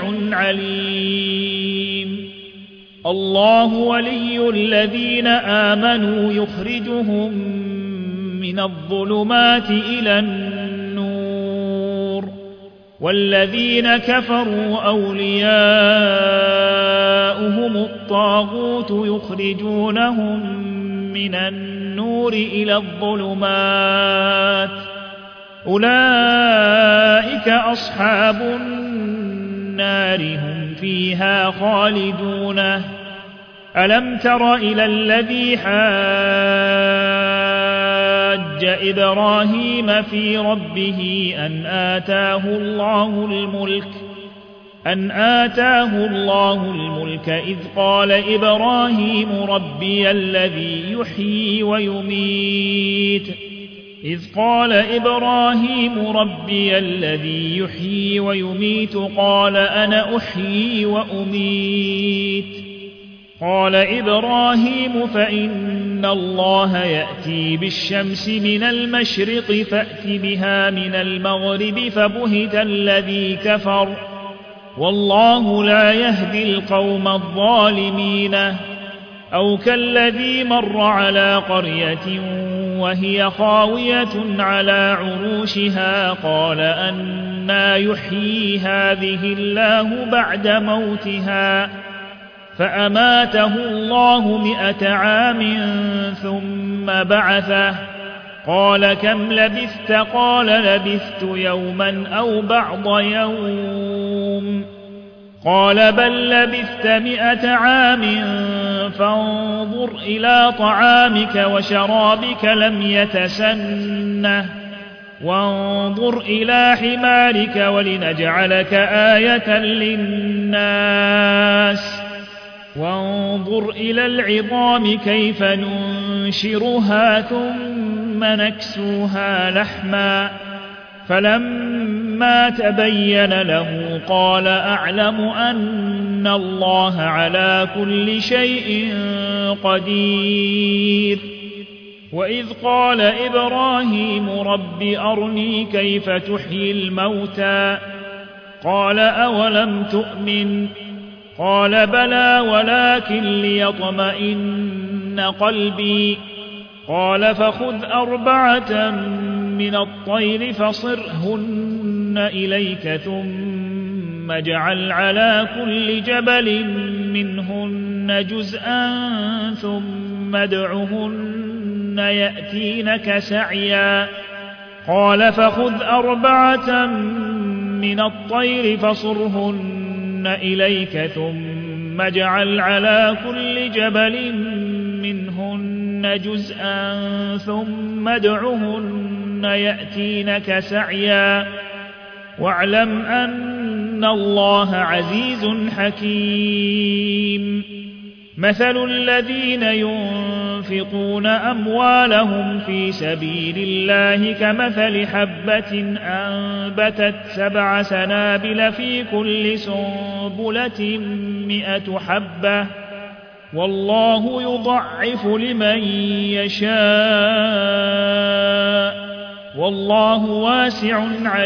عليم. الله ولي الذين آمنوا يخرجهم من الظلمات إلى النور والذين كفروا أولياؤهم الطاغوت يخرجونهم من النور إلى الظلمات أولئك أصحاب النار هم فيها خالدون. ألم تر إلى الذي حاج إبراهيم في ربه أن آتاه الله الملك إذ قال إبراهيم ربي الذي يحيي ويميت قال أنا أحيي وأميت قال إبراهيم فإن الله يأتي بالشمس من المشرق فأت بها من المغرب فبهت الذي كفر والله لا يهدي القوم الظالمين. أو كالذي مر على قرية وهي خاوية على عروشها قال أنى يحيي هذه الله بعد موتها فأماته الله 100 عام ثم بعثه قال كم لبثت قال لبثت يوما أو بعض يوم قال بل لبثت 100 عام فانظر إلى طعامك وشرابك لم يتسنه وانظر إلى حمارك ولنجعلك آية للناس وانظر إلى العظام كيف ننشرها ثم نكسوها لحما فلما تبين له قال أعلم أن الله على كل شيء قدير. وإذ قال إبراهيم رب أرني كيف تحيي الموتى قال أولم تؤمن قال بلى ولكن ليطمئن قلبي قال فخذ 4 من الطير فصرهن إليك ثم اجعل على كل جبل منهن جزءا ثم ادعهن يأتينك سعيا قال فخذ 4 من الطير فصرهن إليك ثم اجعل على كل جبل منهن جزءا ثم ادعهن يأتينك سعيا واعلم أن الله عزيز حكيم. مثل الذين ينفقون أموالهم في سبيل الله كمثل حبة أنبتت 7 سنابل في كل سنبلة 100 حبة والله يضعف لمن يشاء والله واسع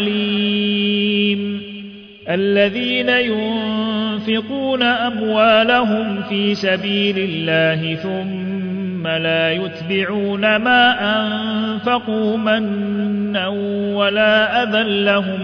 عليم. الذين ينفقون أموالهم في سبيل الله ثم لا يتبعون ما أنفقوا منا ولا أذى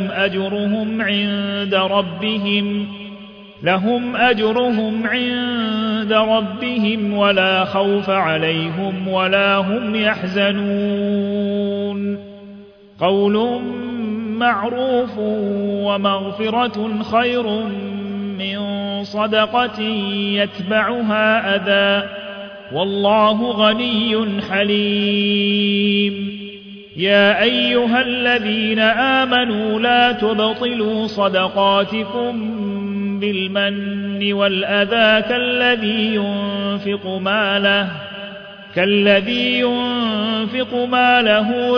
لهم أجرهم عند ربهم ولا خوف عليهم ولا هم يحزنون. قول معروف ومغفرة خير من صدقة يتبعها أذى والله غني حليم. يا أيها الذين آمنوا لا تبطلوا صدقاتكم بالمن والأذى كالذي ينفق ماله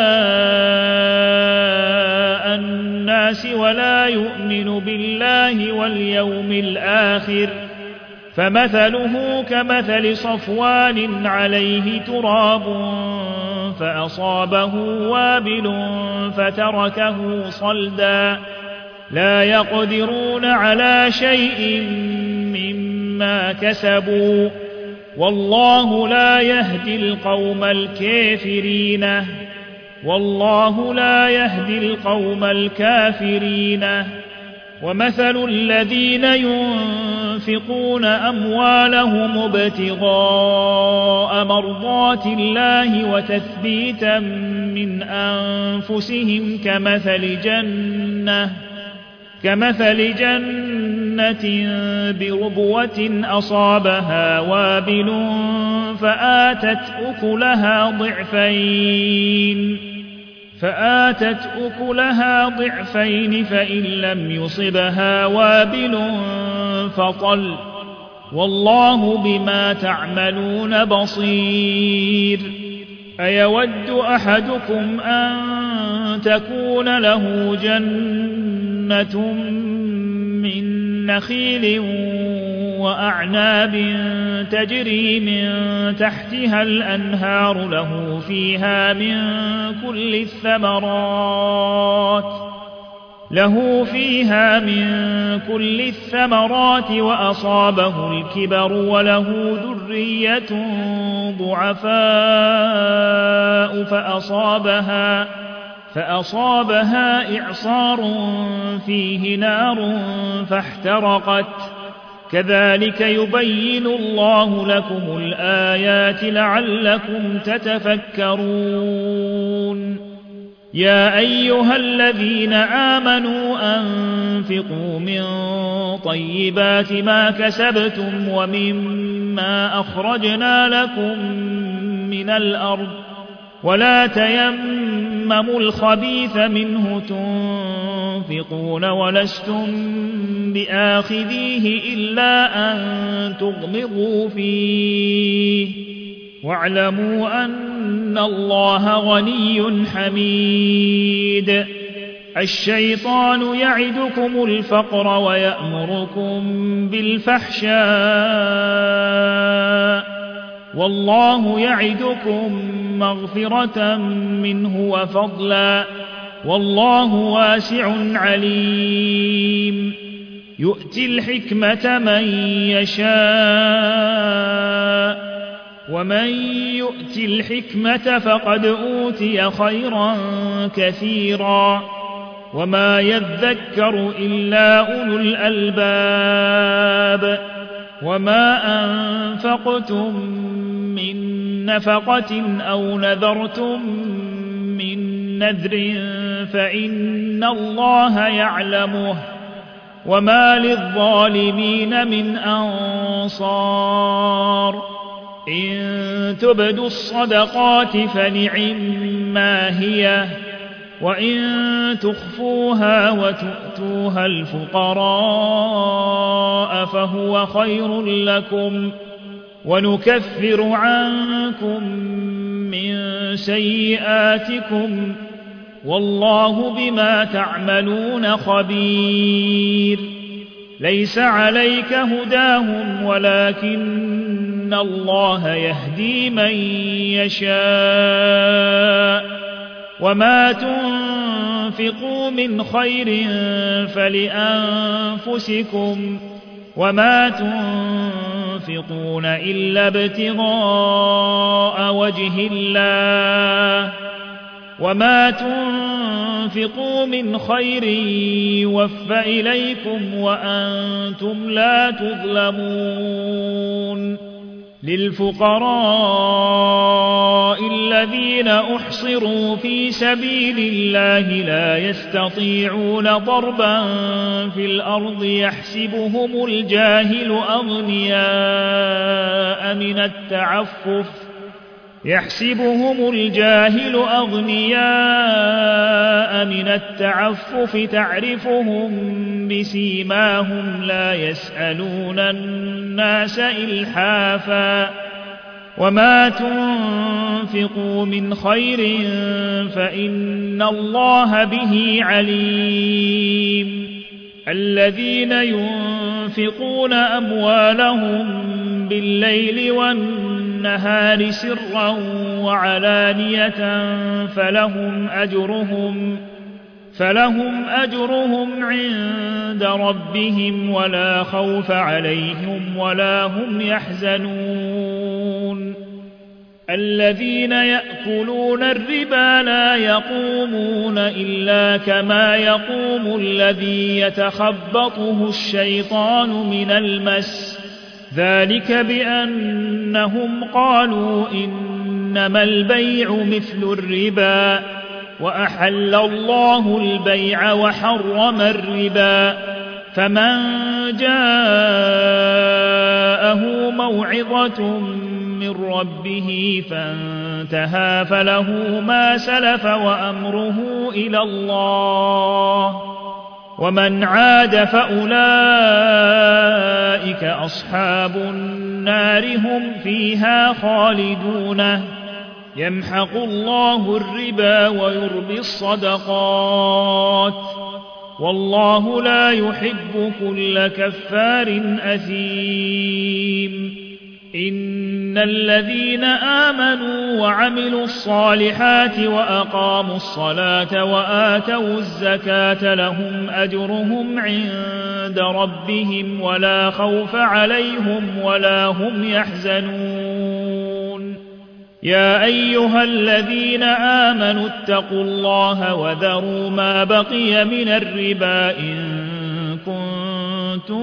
رئاء الناس ولا يؤمن بالله واليوم الآخر فمثله كمثل صفوان عليه تراب فأصابه وابل فتركه صلدا لا يقدرون على شيء مما كسبوا والله لا يهدي القوم الكافرين. ومثل الذين ينفقون أموالهم ابتغاء مرضات الله وتثبيتا من أنفسهم كمثل جنة بربوة أصابها وابل فآتت أكلها ضعفين فإن لم يصبها وابل فطل والله بما تعملون بصير. أيود أحدكم أن تكون له جنة من نخيل وأعناب تجري من تحتها الأنهار له فيها من كل الثمرات وأصابه الكبر وله ذرية ضعفاء فأصابها إعصار فيه نار فاحترقت كذلك يبين الله لكم الآيات لعلكم تتفكرون. يا أيها الذين آمنوا أنفقوا من طيبات ما كسبتم ومما أخرجنا لكم من الأرض ولا تيمموا الخبيث منه تنفقون ولستم بآخذيه إلا أن تغمضوا فيه واعلموا أن الله غني حميد. الشيطان يعدكم الفقر ويأمركم بالفحشاء والله يعدكم مغفرة منه وفضلا والله واسع عليم. يؤتي الحكمة من يشاء ومن يؤت الحكمة فقد أوتي خيرا كثيرا وما يذكر إلا أولو الألباب. وما أنفقتم من نفقة أو نذرتم من نذر فإن الله يعلمه وما للظالمين من أنصار. إن تبدوا الصدقات فنعما هي وإن تخفوها وتؤتوها الفقراء فهو خير لكم ونكفر عنكم من سيئاتكم والله بما تعملون خبير ليس عليك هداهم ولكن الله يهدي من يشاء وما تنفقوا من خير فلأنفسكم وما تنفقون إلا ابتغاء وجه الله وما تنفقوا من خير يوفى إليكم وأنتم لا تظلمون للفقراء الذين أحصروا في سبيل الله لا يستطيعون ضربا في الأرض يحسبهم الجاهل أغنياء من التعفف تعرفهم بسيماهم لا يسألون الناس إلحافا وما تنفقوا من خير فإن الله به عليم الذين ينفقون أموالهم بالليل والنهار سرا وعلانية فلهم أجرهم عند ربهم ولا خوف عليهم ولا هم يحزنون الذين يأكلون الربا لا يقومون إلا كما يقوم الذي يتخبطه الشيطان من المس ذلك بأنهم قالوا إنما البيع مثل الربا وأحل الله البيع وحرم الربا فمن جاءه موعظة من ربه فانتهى فله ما سلف وأمره إلى الله ومن عاد فأولئك أصحاب النار هم فيها خالدون يمحق الله الربا ويربي الصدقات والله لا يحب كل كفار أثيم إن الذين آمنوا وعملوا الصالحات وأقاموا الصلاة وآتوا الزكاة لهم أجرهم عند ربهم ولا خوف عليهم ولا هم يحزنون يا أيها الذين آمنوا اتقوا الله وذروا ما بقي من الربا إن كنتم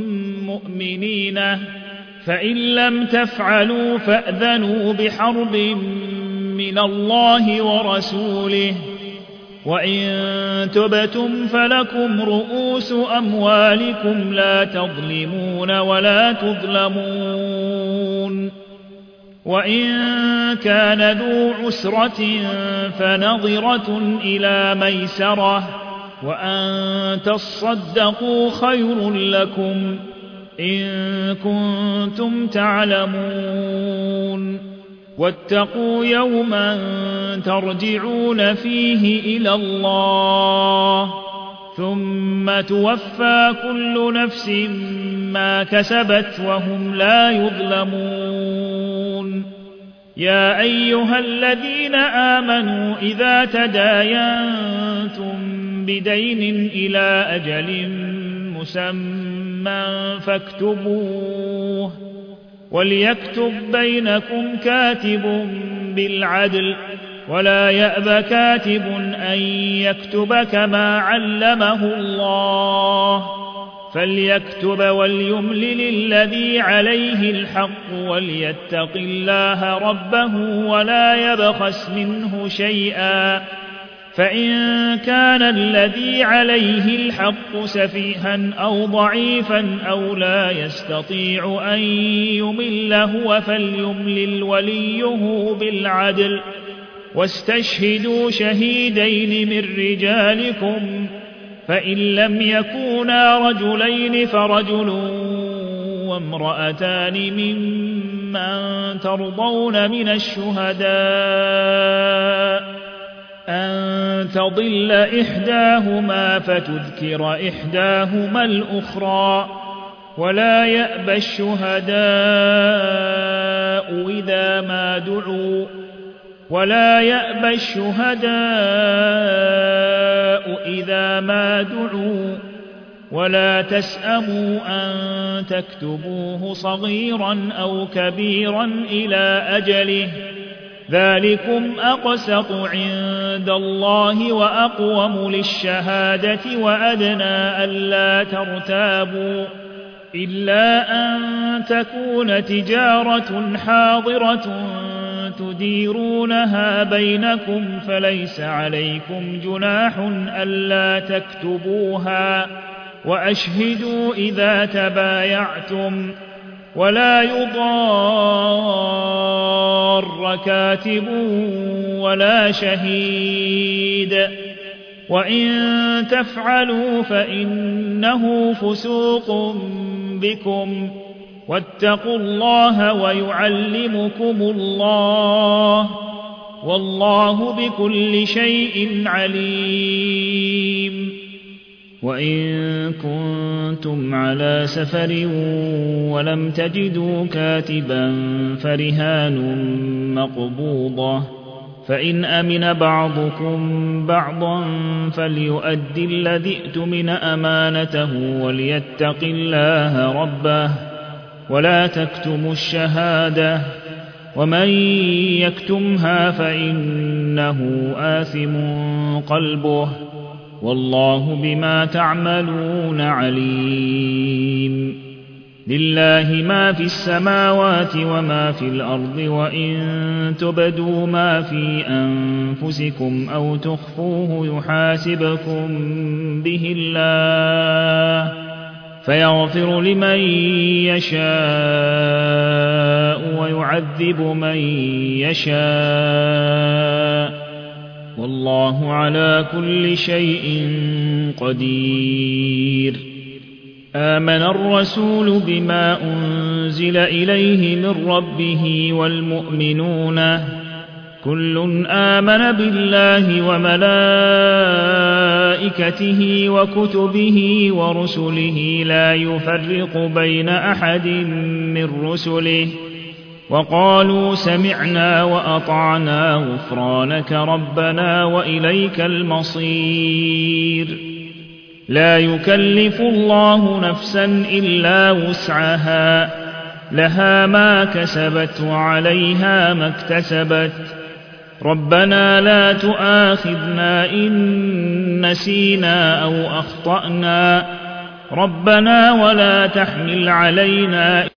مؤمنين فإن لم تفعلوا فأذنوا بحرب من الله ورسوله وإن تبتم فلكم رؤوس أموالكم لا تظلمون ولا تظلمون وإن كان ذو عسرة فنظرة إلى ميسرة وأن تصدقوا خير لكم إن كنتم تعلمون واتقوا يوما ترجعون فيه إلى الله ثم توفى كل نفس ما كسبت وهم لا يظلمون يا أيها الذين آمنوا إذا تداينتم بدين إلى أجل مسمى فاكتبوه وليكتب بينكم كاتب بالعدل ولا يأب كاتب أن يكتب كما علمه الله فليكتب وليملل الذي عليه الحق وليتق الله ربه ولا يبخس منه شيئا فإن كان الذي عليه الحق سفيها أو ضعيفا أو لا يستطيع أن يمل هو فليملل وليه بالعدل واستشهدوا شهيدين من رجالكم فإن لم يكونا رجلين فرجل وامرأتان ممن ممن ترضون من الشهداء أن تضل إحداهما فتذكر إحداهما الأخرى ولا يأبى الشهداء إذا ما دعوا ولا تسأموا أن تكتبوه صغيرا أو كبيرا إلى أجله ذلكم أقسط عند الله وأقوم للشهادة وأدنى ألا ترتابوا إلا أن تكون تجارة حاضرة تديرونها بينكم فليس عليكم جناح ألا تكتبوها وأشهدوا إذا تبايعتم ولا يضار كاتب ولا شهيد وإن تفعلوا فإنه فسوق بكم واتقوا الله ويعلمكم الله والله بكل شيء عليم. وإن كنتم على سفر ولم تجدوا كاتبا فرهان مقبوضة فإن أمن بعضكم بعضا فليؤد الذي ائتمن أمانته وليتق الله ربه ولا تكتموا الشهادة ومن يكتمها فإنه آثم قلبه والله بما تعملون عليم. لله ما في السماوات وما في الأرض وإن تبدوا ما في أنفسكم أو تخفوه يحاسبكم به الله فيغفر لمن يشاء ويعذب من يشاء والله على كل شيء قدير. آمن الرسول بما أنزل إليه من ربه والمؤمنون كل آمن بالله وملائكته وكتبه ورسله لا يفرق بين أحد من رسله وقالوا سمعنا وأطعنا غفرانك ربنا وإليك المصير. لا يكلف الله نفسا إلا وسعها لها ما كسبت وعليها ما اكتسبت ربنا لا تؤاخذنا إن نسينا أو أخطأنا ربنا ولا تحمل علينا